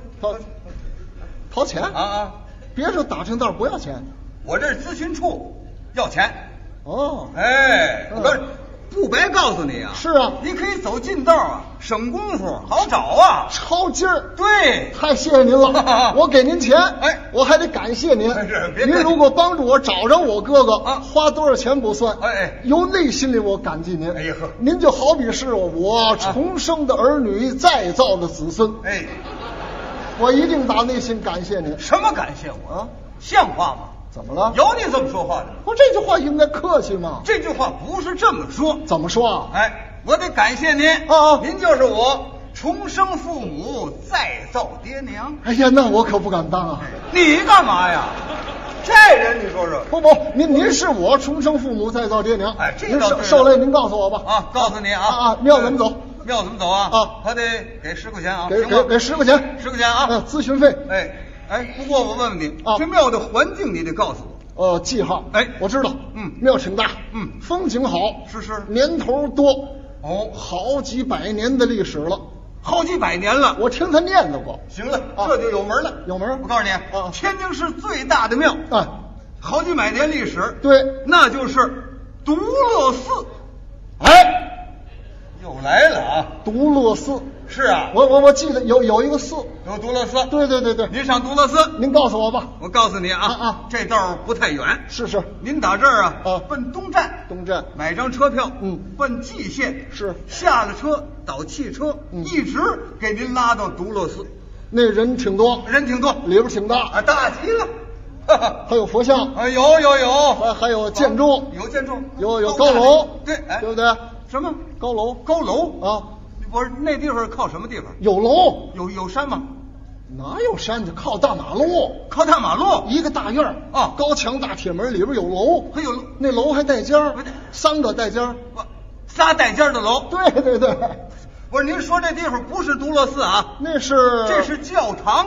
掏钱别说打听道不要钱。 我这咨询处要钱。 我告诉你，不白告诉你是你可以走近道省功夫，好找抄劲儿。 对， 太谢谢您了，我给您钱，我还得感谢您。您如果帮助我找着我哥哥花多少钱不算，由内心里我感激您。您就好比是我重生的儿女，再造的子孙。我一定打内心感谢您。 什么感谢我像话吗？ 怎么了？ 有你这么说话的？ 这句话应该客气吗？ 这句话不是这么说。 怎么说我得感谢您您就是我重生父母，再造爹娘。 那我可不敢当你干嘛呀？这人你说说。 不，您是我重生父母，再造爹娘。 这受累您告诉我吧。 告诉你庙怎么走？ 庙怎么走还得给10块钱给10块钱 ，10块钱咨询费。 不过我问问你这庙的环境你得告诉我。记号。我知道。庙挺大。风景好。 是。 年头多。好几百年的历史了。 好几百年了， 我听他念叨过。 行了，这就有门了。 有门。 我告诉你天津市最大的庙好几百年历史。 对， 那就是独乐寺。 又来了独乐寺。 是啊， 我记得有一个寺， 有独乐寺。 对。 您上独乐寺， 您告诉我吧。 我告诉你这道不太远。 是。 您打这儿奔东站，买张车票，奔蓟县， 是。 下了车倒汽车，一直给您拉到独乐寺。 那人挺多，里边挺大大极了。 还有佛像有， 还有建筑， 有建筑， 有高楼， 对不对？ 什么高楼啊？ 不是，那地方靠什么地方？ 有楼， 有山吗？ 哪有山？就靠大马路，一个大院啊， 高墙大铁门，里边有楼， 还有那楼还带尖儿，3个带尖儿 ，3带尖的楼。 对。 不是，您说这地方不是独乐寺啊？ 这是教堂。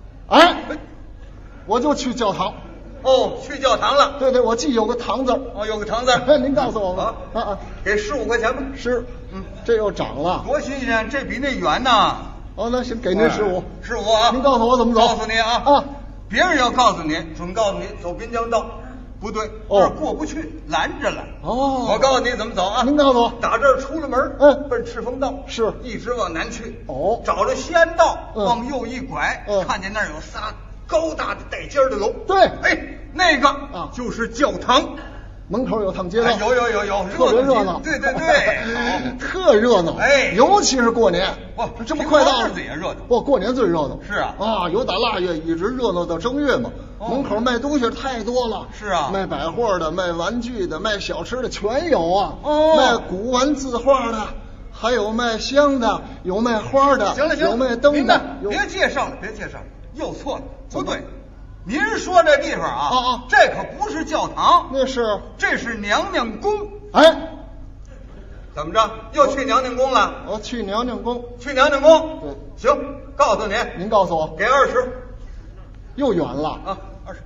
我就去教堂。 去教堂了。 对，我记有个堂字。 有个堂字。 您告诉我吧。 给15块钱吧。 是。这又涨了。 多新鲜！这比那远呢。 那行，给您15。 15啊！ 您告诉我怎么走？ 告诉你啊。别人要告诉你，准告诉你走滨江道，不对，这儿过不去，拦着了。我告诉你怎么走啊？ 您告诉我。 打这儿出了门，奔赤峰道， 是一直往南去。找着西安道，往右一拐，看见那儿有仨高大的带尖的楼。 对， 那个就是教堂。 门口有趟街道， 有， 特别热闹。 对， 特热闹。尤其是过年，这不快到了， 日子也热闹。 过年最热闹。 是啊， 有打腊月一直热闹到正月嘛。门口卖东西太多了。 是啊， 卖百货的，卖玩具的，卖小吃的全有啊。卖古玩字画的，还有卖香的，有卖花的， 行了， 有卖灯的。 别介绍了，又错了，不对。您说这地方这可不是教堂，这是娘娘宫。怎么着？又去娘娘宫了？ 我去娘娘宫。 对，行，告诉您告诉我， 给20。 又远了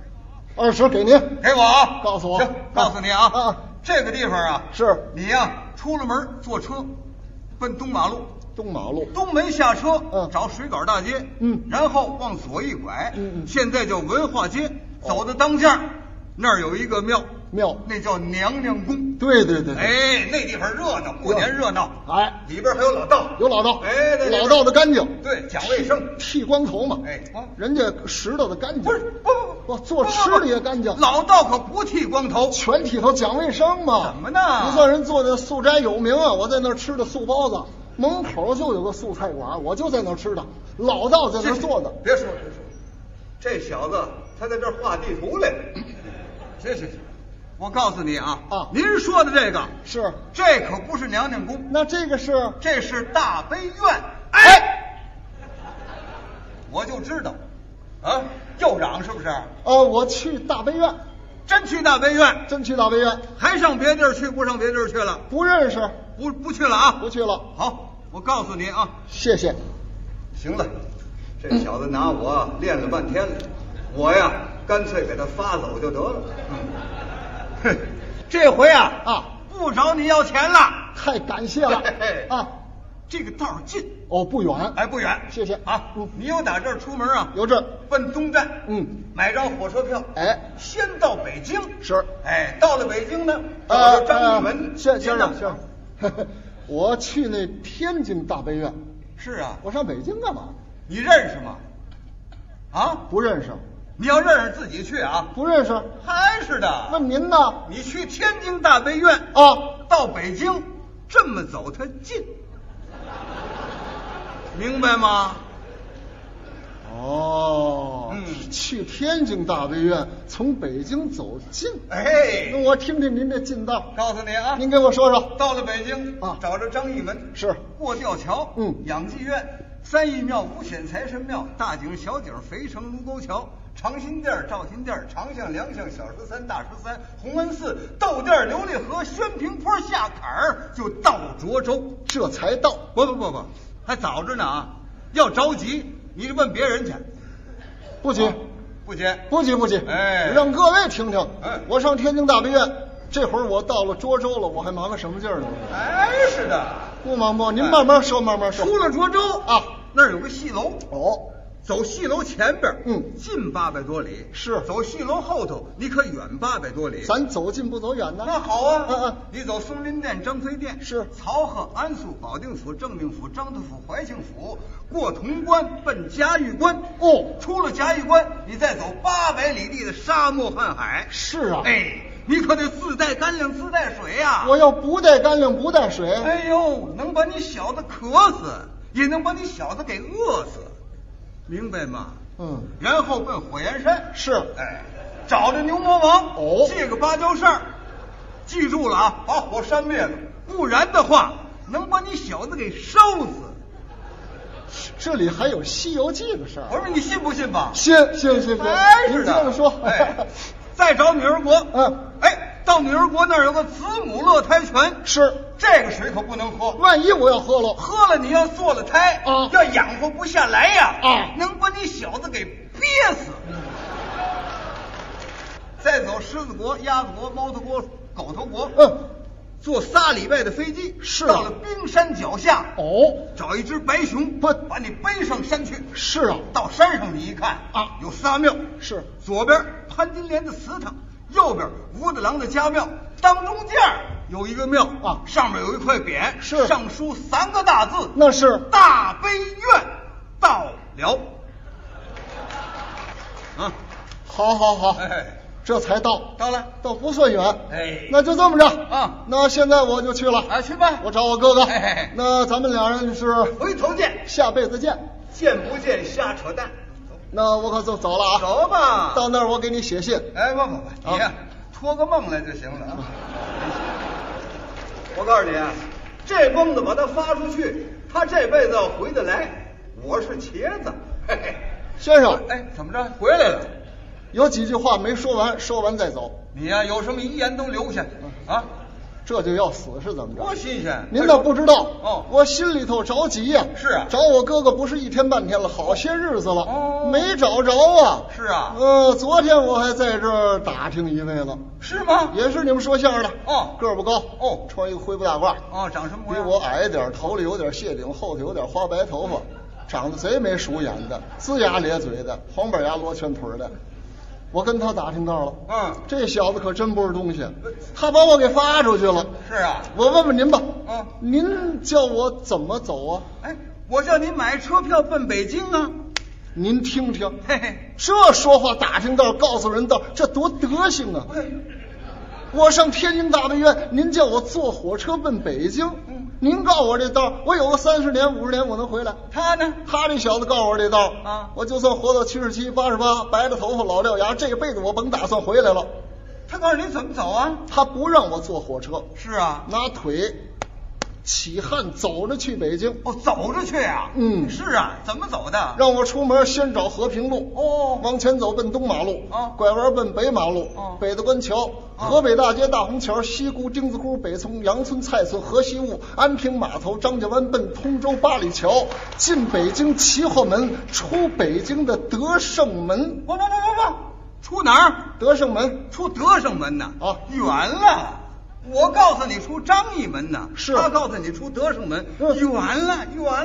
20给您， 给我啊！ 告诉我， 行，告诉你这个地方是你出了门坐车，奔东马路。东门下车，找水杆大街，然后往左一拐，现在叫文化街。走到当间，那儿有一个庙，那叫娘娘宫。 对。 那地方热闹，过年热闹。里边还有老道， 老道的干净。 对，讲卫生， 剃光头嘛。人家拾掇的干净。不，做吃的也干净。 老道可不剃光头， 全剃头，讲卫生嘛。 怎么呢？ 不算人做的素斋有名啊！我在那儿吃的素包子。门口就有个素菜馆，我就在那儿吃的，老道在那儿做的。 别说，这小子他在这儿画地图来了。行，我告诉你您说的这个这可不是娘娘宫， 那这是大悲院。我就知道，又嚷是不是？ 我去大悲院， 真去大悲院，还上别地儿去？不上别地儿去了？ 不认识， 不去了不去了。 好，我告诉你谢谢。 行了，这小子拿我练了半天了，我呀干脆给他发走就得了。这回不找你要钱了， 太感谢了这个道近不远， 不远， 谢谢你有打这儿出门有这奔东站，买张火车票，先到北京， 是， 到了北京呢，找着张玉文先生，我去那天津大悲院。 是啊， 我上北京干嘛？ 你认识吗？ 不认识。 你要认识自己去不认识。 还是的。 那您呢？ 你去天津大悲院到北京这么走它近，明白吗？ 去天津大悲院从北京走近。那我听听您这近道。 告诉你您给我说说。 到了北京找着张义文， 是过吊桥，养济院、三义庙、五显财神庙、大井、小井、肥城、卢沟桥、长辛店、赵辛店、长巷、梁巷、小13、大13、洪恩寺、豆店、琉璃河、宣平坡下坎儿，就到涿州。 这才到？ 不，还早着呢要着急，你就问别人去。 不急，让各位听听。我上天津大悲院，这会儿我到了涿州了，我还忙个什么劲儿呢？ 是的， 不忙，您慢慢说。 出了涿州那儿有个戏楼， 走戏楼前边，近800多里； 是走戏楼后头，你可远800多里。 咱走近不走远呢？ 那好啊，你走松林殿、张飞殿， 是曹河、安肃、保定府、正定府、张德府、怀庆府，过潼关奔嘉峪关。出了嘉峪关，你再走800里地的沙漠瀚海。 是啊， 你可得自带干粮，自带水呀！ 我要不带干粮，不带水， 哎呦，能把你小子渴死，也能把你小子给饿死。明白吗？然后奔火焰山， 是， 找着牛魔王，借个芭蕉扇，记住了啊，把火扇灭了，不然的话，能把你小子给烧死。 这里还有《西游记》的事儿， 我说你信不信吧？ 信。您接着说。 再找女儿国，到女儿国那儿有个子母乐胎泉， 是这个水可不能喝， 万一我要喝了， 你要做了胎要养活不下来呀，能把你小子给憋死。再走狮子国、鸭子国、猫头国、狗头国，坐3礼拜的飞机， 是到了冰山脚下，找一只白熊，把你背上山去。 是啊， 到山上你一看有仨庙， 是左边潘金莲的祠堂，右边武大郎的家庙，当中间有一个庙上面有一块匾， 是上书3个大字， 那是大悲院到了。 好，这才到了， 倒不算远。那就这么着那现在我就去了。 去吧， 我找我哥哥。那咱们俩人是回头见， 下辈子见。 见不见瞎扯淡。 那我可就走了啊！ 走吧， 到那儿我给你写信。 不，你呀，托个梦来就行了啊。我告诉你啊，这疯子把他发出去，他这辈子要回得来。我是茄子， 先生。 怎么着？回来了？ 有几句话没说完，说完再走。 你呀，有什么遗言都留下啊。 这就要死是怎么着？ 多新鲜！ 您倒不知道我心里头着急呀。 是啊， 找我哥哥不是一天半天了，好些日子了，没找着啊。 是啊， 昨天我还在这儿打听一位了。 是吗？ 也是你们说相声的。个儿不高，穿一个灰布大褂。 长什么模样？ 比我矮一点，头里有点谢顶，后头有点花白头发，长得贼没鼠眼的，龇牙咧嘴的，黄板牙罗圈腿的。我跟他打听到了，这小子可真不是东西，他把我给发出去了。 是啊， 我问问您吧，您叫我怎么走啊？ 我叫您买车票奔北京啊。 您听听，这说话打听道，告诉人道，这多德行啊！我上天津大悲院，您叫我坐火车奔北京，您告我这道，我有个30年50年我能回来。 他呢？ 他这小子告我这道我就算活到77、88，白着头发老掉牙，这辈子我甭打算回来了。 他告诉你怎么走啊？ 他不让我坐火车。 是啊， 拿腿起汗走着去北京。 走着去啊？是啊，怎么走的？ 让我出门先找和平路，往前走奔东马路，拐弯奔北马路，北大关桥，河北大街大红桥，西沽丁字窟，北从杨村蔡村河西务，安平码头，张家湾奔通州八里桥，进北京齐化门，出北京的德胜门。 不，出哪儿？ 德胜门。 出德胜门呢？远了。我告诉你出张义门呢， 是他告诉你出德胜门，远了。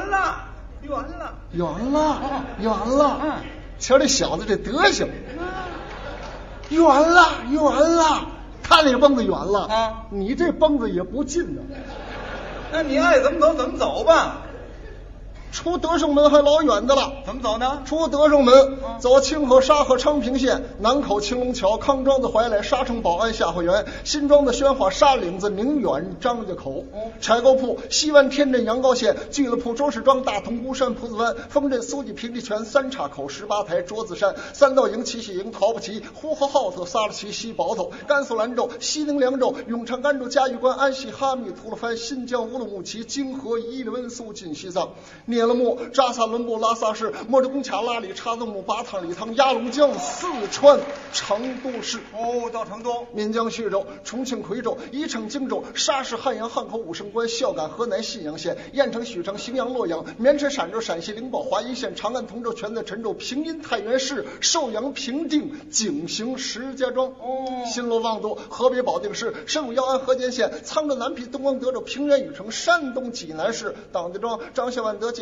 瞧这小子这德行，远了。他那蹦子远了你这蹦子也不近呢。 那你爱怎么走怎么走吧。 出德胜门还老远的了。 怎么走呢？ 出德胜门，走清河、沙河、昌平县，南口青龙桥，康庄子怀来，沙城保安下河源，新庄的宣化，沙岭子宁远，张家口，柴沟铺，西湾天镇阳高县，聚乐铺，周市庄，大同孤山，蒲子湾，丰镇苏记，平地泉，三岔口，18台，桌子山，三道营，七喜营，陶不齐，呼和浩特，撒了旗，西宝头，甘肃兰州，西宁凉州，永昌甘州，嘉峪关，安西哈密，吐鲁番，新疆乌鲁木齐，金河，伊犁温苏，进西藏，聂勒木，扎萨伦布，拉萨市，莫之宫卡，拉里，查宗姆，巴塘，理塘，鸭龙江，四川成都市。 到成都。 岷江叙州，重庆夔州，宜城荆州，沙市汉阳汉口武胜关，孝感河南信阳县，燕城许城，荥阳洛阳，绵池陕州，陕西灵宝，华阴县，长安同州，全在陈州，平阴太原市，寿阳平定，景行石家庄。新罗望都，河北保定市，圣武耀安河间县，沧州南皮，东光德州，平原禹城，山东济南市，党家庄，张谢万德，界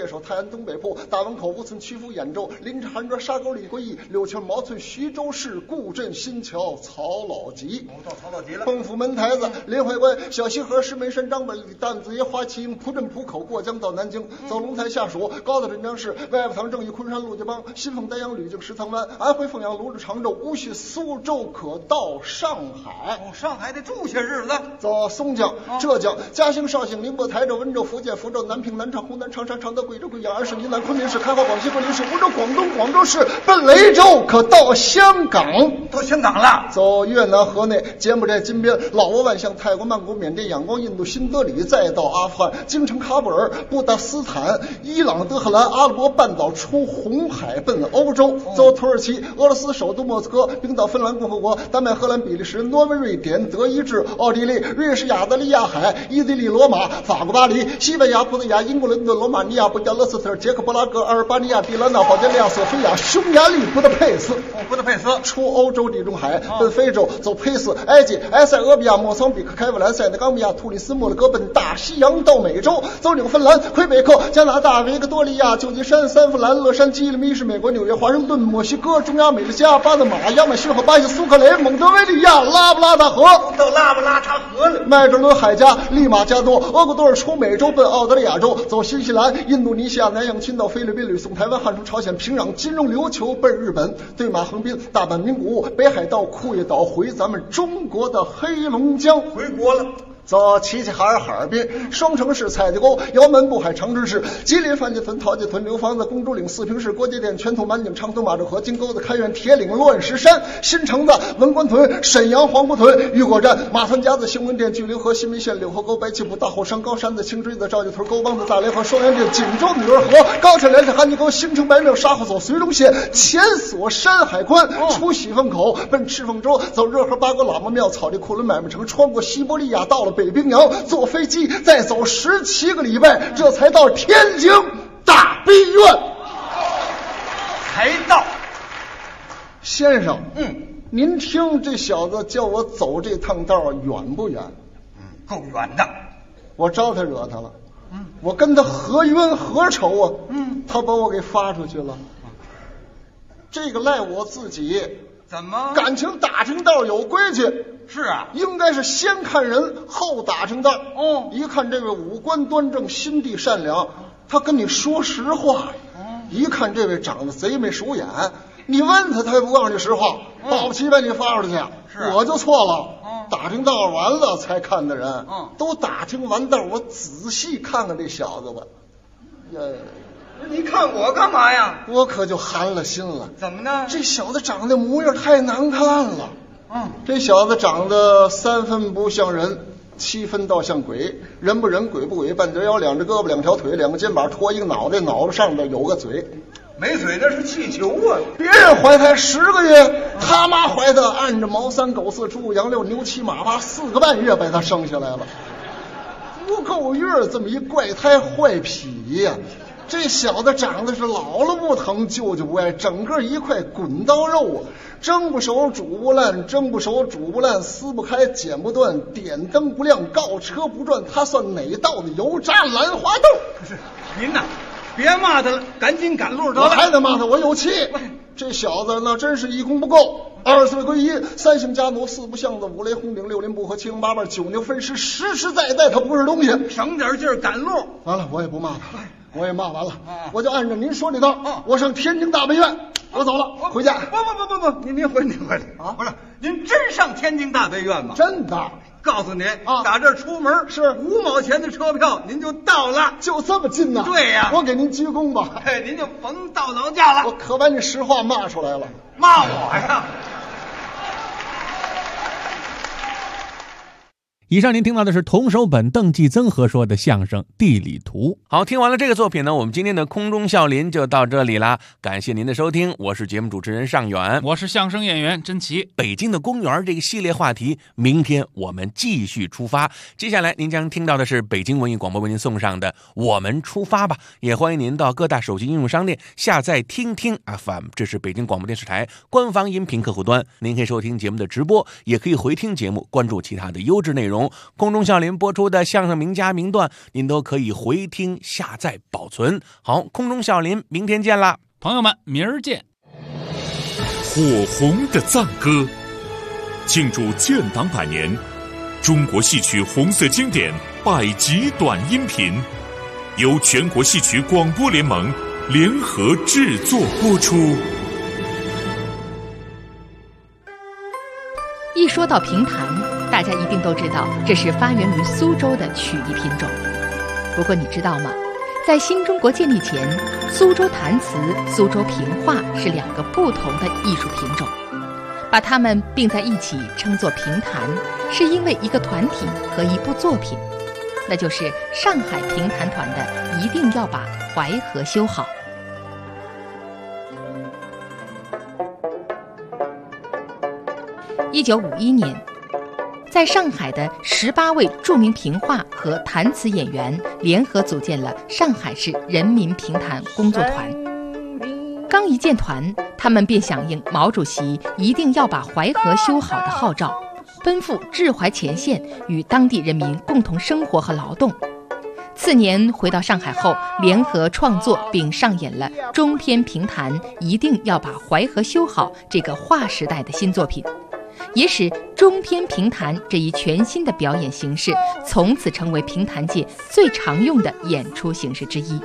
界首泰安东北铺，大汶口吴村曲阜兖州，临汾韩庄沙沟李桂义，六泉毛村徐州市固镇新桥曹老集。 到曹老集了。 丰府门台子临淮关小西河石门山张本里担子爷花旗营蒲镇浦口过江到南京，走龙台下属高大镇江市外部塘正义昆山陆家浜新丰丹阳吕靖石塘湾安徽凤阳泸州常州无锡苏州可到上海。 上海得住些日子。 走松江、浙江、嘉兴、绍兴、宁波、台州、温州、福建、福州、南平、南昌、湖南、长沙、常德、贵州、贵阳、安省、云南、昆明市、开化、广西桂林市、梧州、广东广州市，奔雷州可到香港。 到香港了。 走越南河内、柬埔寨金边、老挝万象、泰国曼谷、缅甸仰光、印度新德里，再到阿富汗京城喀布尔、布达斯坦、伊朗、德黑兰、阿拉伯半岛，出红海奔欧洲。走土耳其、俄罗斯首都莫斯科、冰岛、芬兰共和国、丹麦、荷兰、比利时、挪威、瑞典、德意志、奥地利、瑞士、亚得里亚海、意大利罗马、法国巴黎、西班牙、葡萄牙、英国伦敦、罗马尼亚、布加勒斯特、捷克布拉格、阿尔巴尼亚、迪兰纳、保加利亚、索菲亚、匈牙利、布达佩斯。 布达佩斯出欧洲地中海，奔非洲，走佩斯、埃及、埃塞俄比亚、莫桑比克、开普兰、塞内冈比亚、突尼斯、莫洛哥，奔大西洋到美洲，走纽芬兰、魁北克、加拿大、维克多利亚、旧金山、三弗兰、洛杉矶、密西美国纽约、华盛顿、墨西哥、中亚美利加、巴拿马、亚马逊河、巴西苏克雷、蒙德维利亚、拉布拉达河， 到拉布拉查河了。 麦哲伦海峡、利马加多、厄瓜多尔，出美洲奔澳大利亚州，走新西兰、印度尼西亚、南洋群岛、菲律宾、吕宋、台湾、汉中、朝鲜、平壤、金融、琉球奔日本，对马横滨、大阪、名古屋、北海道、库页岛，回咱们中国的黑龙江， 回国了。 走齐齐哈尔、哈尔滨、双城市、蔡家沟、姚门、渤海、长春市、吉林、范家屯、陶家屯、刘房子、公主岭、四平市、国际店、全图、满井、长通、马州河、金沟子、开原、铁岭、乱石山、新城子、文官屯、沈阳、黄姑屯、玉果站、马团夹子、兴文店、巨流河、新民县、柳河沟、白旗埔、大后山、高山子、青锥子、赵家屯、沟帮子、大连河、双阳店、锦州、女儿河、高桥、连山、汉江沟、兴城、白庙、沙河走、绥中县、前所、山海关，出喜凤口奔赤凤洲，走热河、八哥、喇嘛庙、草地、库伦、买卖城，穿过西伯利亚，到了北冰洋，坐飞机再走17个礼拜，这才到天津大悲院。 才到。 先生，您听这小子叫我走这趟道远不远？ 够远的。 我招他惹他了，我跟他何冤何仇啊？他把我给发出去了。这个赖我自己。 怎么？ 感情打听道有规矩。 是啊， 应该是先看人后打听道。一看这位五官端正，心地善良，他跟你说实话。一看这位长得贼眉鼠眼，你问他，他也不告诉你实话，保不齐把你发出去。我就错了。打听道完了才看的人，都打听完道，我仔细看看这小子吧。 你看我干嘛呀？ 我可就寒了心了。 怎么呢？ 这小子长得模样太难看了。这小子长得3分不像人，7分倒像鬼，人不人鬼不鬼，半截腰，两只胳膊，两条腿，两个肩膀，拖一个脑袋，脑袋上边有个嘴。 没嘴那是气球啊！ 别人怀胎10个月，他妈怀的按着毛3狗4猪5羊6牛7马84个半月把他生下来了，不够月这么一怪胎坏脾呀！这小子长得是老了不疼，舅舅不爱，整个一块滚刀肉啊！蒸不熟煮不烂，蒸不熟煮不烂，撕不开剪不断，点灯不亮告车不转，他算哪道的油炸兰花豆？ 不是您呐，别骂他了，赶紧赶路得了。 我还得骂他，我有气。这小子那真是一功不够，2岁归一，3姓家奴，4不巷子，5雷轰顶，6邻不合，7横8瓣，9牛分尸，实实在在他不是东西。 省点劲儿赶路。 完了，我也不骂他，我也骂完了，我就按照您说这道，我上天津大悲院，我走了，回家。 不，您回啊！不是，您真上天津大悲院吗？ 真的。 告诉您打这儿出门是5毛钱的车票，您就到了， 就这么近呢。 对呀， 我给您鞠躬吧。 您就甭到老家了。 我可把你实话骂出来了。 骂我呀？ 以上您听到的是童守本、邓继增合说的相声《地理图》。 好，听完了这个作品呢，我们今天的空中笑林就到这里啦。感谢您的收听，我是节目主持人尚远， 我是相声演员甄奇。 北京的公园这个系列话题，明天我们继续出发。接下来您将听到的是北京文艺广播为您送上的《我们出发吧》，也欢迎您到各大手机应用商店下载听听 FM， 这是北京广播电视台官方音频客户端。您可以收听节目的直播，也可以回听节目，关注其他的优质内容。 容，空中笑林播出的相声名家名段，您都可以回听下载保存。好，空中笑林，明天见啦， 朋友们，明儿见。 火红的赞歌，庆祝建党100年，中国戏曲红色经典100集短音频，由全国戏曲广播联盟联合制作播出。 一说到评弹，大家一定都知道这是发源于苏州的曲艺品种。不过你知道吗？在新中国建立前，苏州弹词、苏州评话是2个不同的艺术品种。把它们并在一起称作评弹，是因为一个团体和一部作品，那就是上海评弹团的《一定要把淮河修好》。1951年，在上海的18位著名评话和弹词演员联合组建了上海市人民评弹工作团。刚一建团，他们便响应毛主席一定要把淮河修好的号召，奔赴治淮前线，与当地人民共同生活和劳动。次年回到上海后，联合创作并上演了中篇评弹一定要把淮河修好这个划时代的新作品，也使中篇评弹这一全新的表演形式从此成为评弹界最常用的演出形式之一。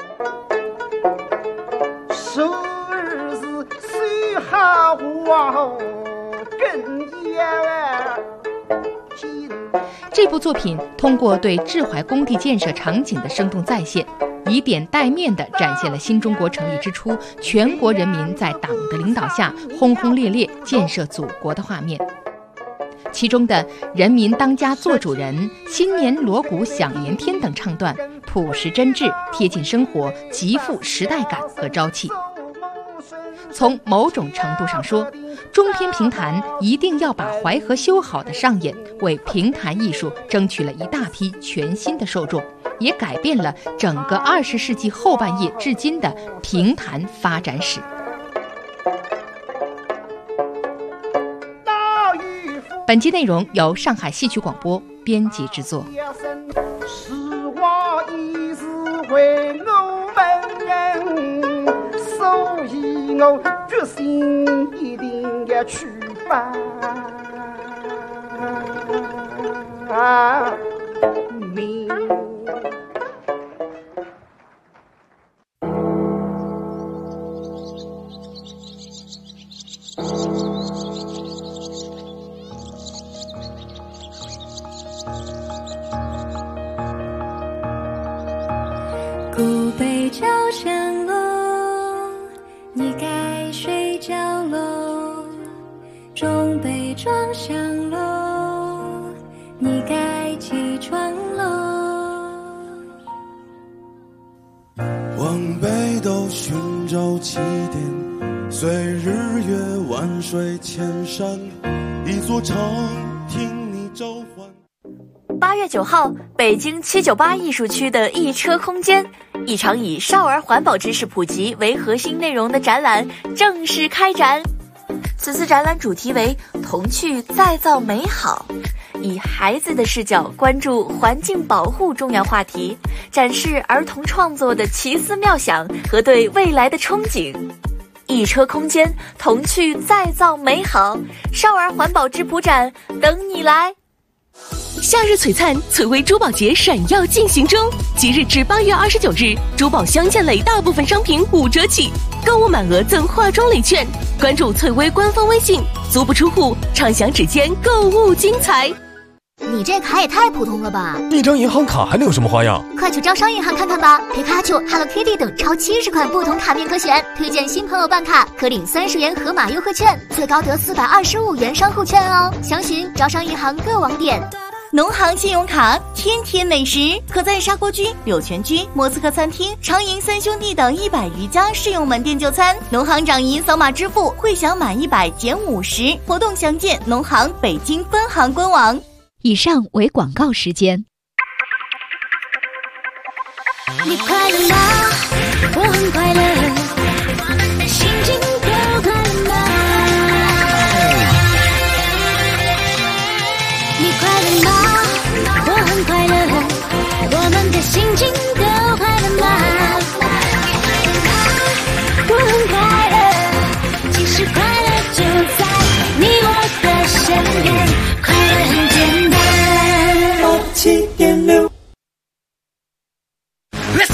这部作品通过对治淮工地建设场景的生动再现，以点带面地展现了新中国成立之初全国人民在党的领导下轰轰烈烈建设祖国的画面。其中的人民当家做主人、新年锣鼓响连天等唱段，朴实真挚，贴近生活，极富时代感和朝气。从某种程度上说，中篇评弹一定要把淮河修好的上演，为评弹艺术争取了一大批全新的受众，也改变了整个20世纪后半叶至今的评弹发展史。本期内容由上海戏曲广播编辑制作。 是我一时为我们人，所以我决心一定要去把命。 古北朝山喽，你该睡觉喽；中北庄上喽，你该起床喽。 往北斗寻找起点，随日月万水千山，一座城听你召唤。 8月9号，北京798艺术区的一车空间，一场以少儿环保知识普及为核心内容的展览正式开展。此次展览主题为童趣再造美好，以孩子的视角关注环境保护重要话题，展示儿童创作的奇思妙想和对未来的憧憬。一车空间，童趣再造美好，少儿环保质朴展等你来。 夏日璀璨，翠微珠宝节闪耀进行中，即日至8月29日，珠宝镶嵌类大部分商品5折起，购物满额赠化妆礼券。关注翠微官方微信，足不出户，畅享指尖购物精彩。 你这卡也太普通了吧！ 一张银行卡还能有什么花样？ 快去招商银行看看吧！皮卡丘、Hello Kitty 等超70款不同卡面可选，推荐新朋友办卡可领30元盒马优惠券，最高得425元商户券哦！详询招商银行各网点。 农行信用卡天天美食，可在砂锅居、柳泉居、莫斯科餐厅、长银3兄弟等100余家适用门店就餐。农行掌银扫码支付，会享满100减50，活动详见农行北京分行官网。 以上为广告时间。 你快乐吗？我很快乐，心情够快乐吗？你快乐吗？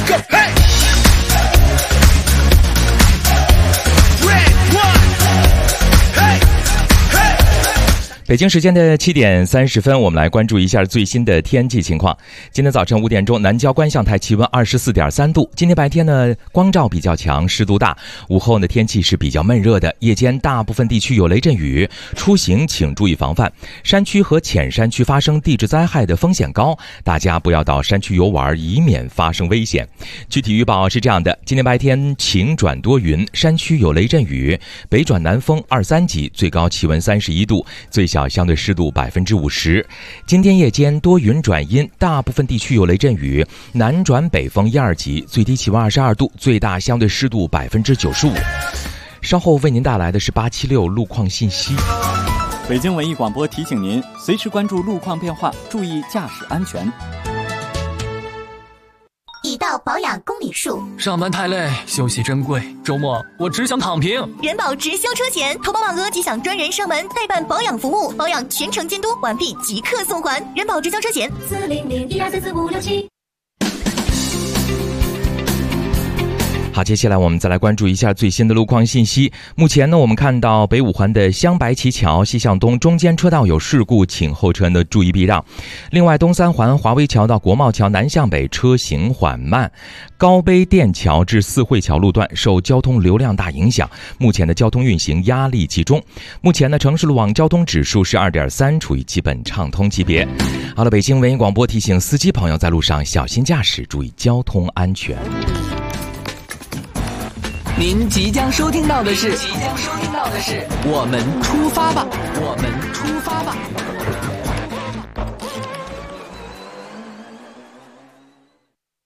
Go, hey! 北京时间的7点30分，我们来关注一下最新的天气情况。今天早晨5点钟，南郊观象台气温24.3度。今天白天呢，光照比较强，湿度大。午后呢，天气是比较闷热的，夜间大部分地区有雷阵雨，出行请注意防范。山区和浅山区发生地质灾害的风险高，大家不要到山区游玩，以免发生危险。具体预报是这样的：今天白天晴转多云，山区有雷阵雨，北转南风2、3级，最高气温31度，最小相对湿度50%。今天夜间多云转阴，大部分地区有雷阵雨，南转北风1、2级，最低气温22度，最大相对湿度95%。稍后为您带来的是876路况信息。 北京文艺广播提醒您，随时关注路况变化，注意驾驶安全。 已到保养公里数， 上班太累，休息珍贵，周末我只想躺平。 人保直销车险，投保满额即享专人上门代办保养服务，保养全程监督，完毕即刻送还。人保直销车险40012344567。 好，接下来我们再来关注一下最新的路况信息。目前呢，我们看到北五环的湘白旗桥西向东中间车道有事故，请后车呢注意避让。另外，东三环华威桥到国贸桥南向北车行缓慢。高碑店桥至四惠桥路段受交通流量大影响，目前的交通运行压力集中。目前呢，城市路网交通指数是2.3，处于基本畅通级别。好了，北京文艺广播提醒司机朋友在路上小心驾驶，注意交通安全。 您即将收听到的是我们出发吧，我们出发吧。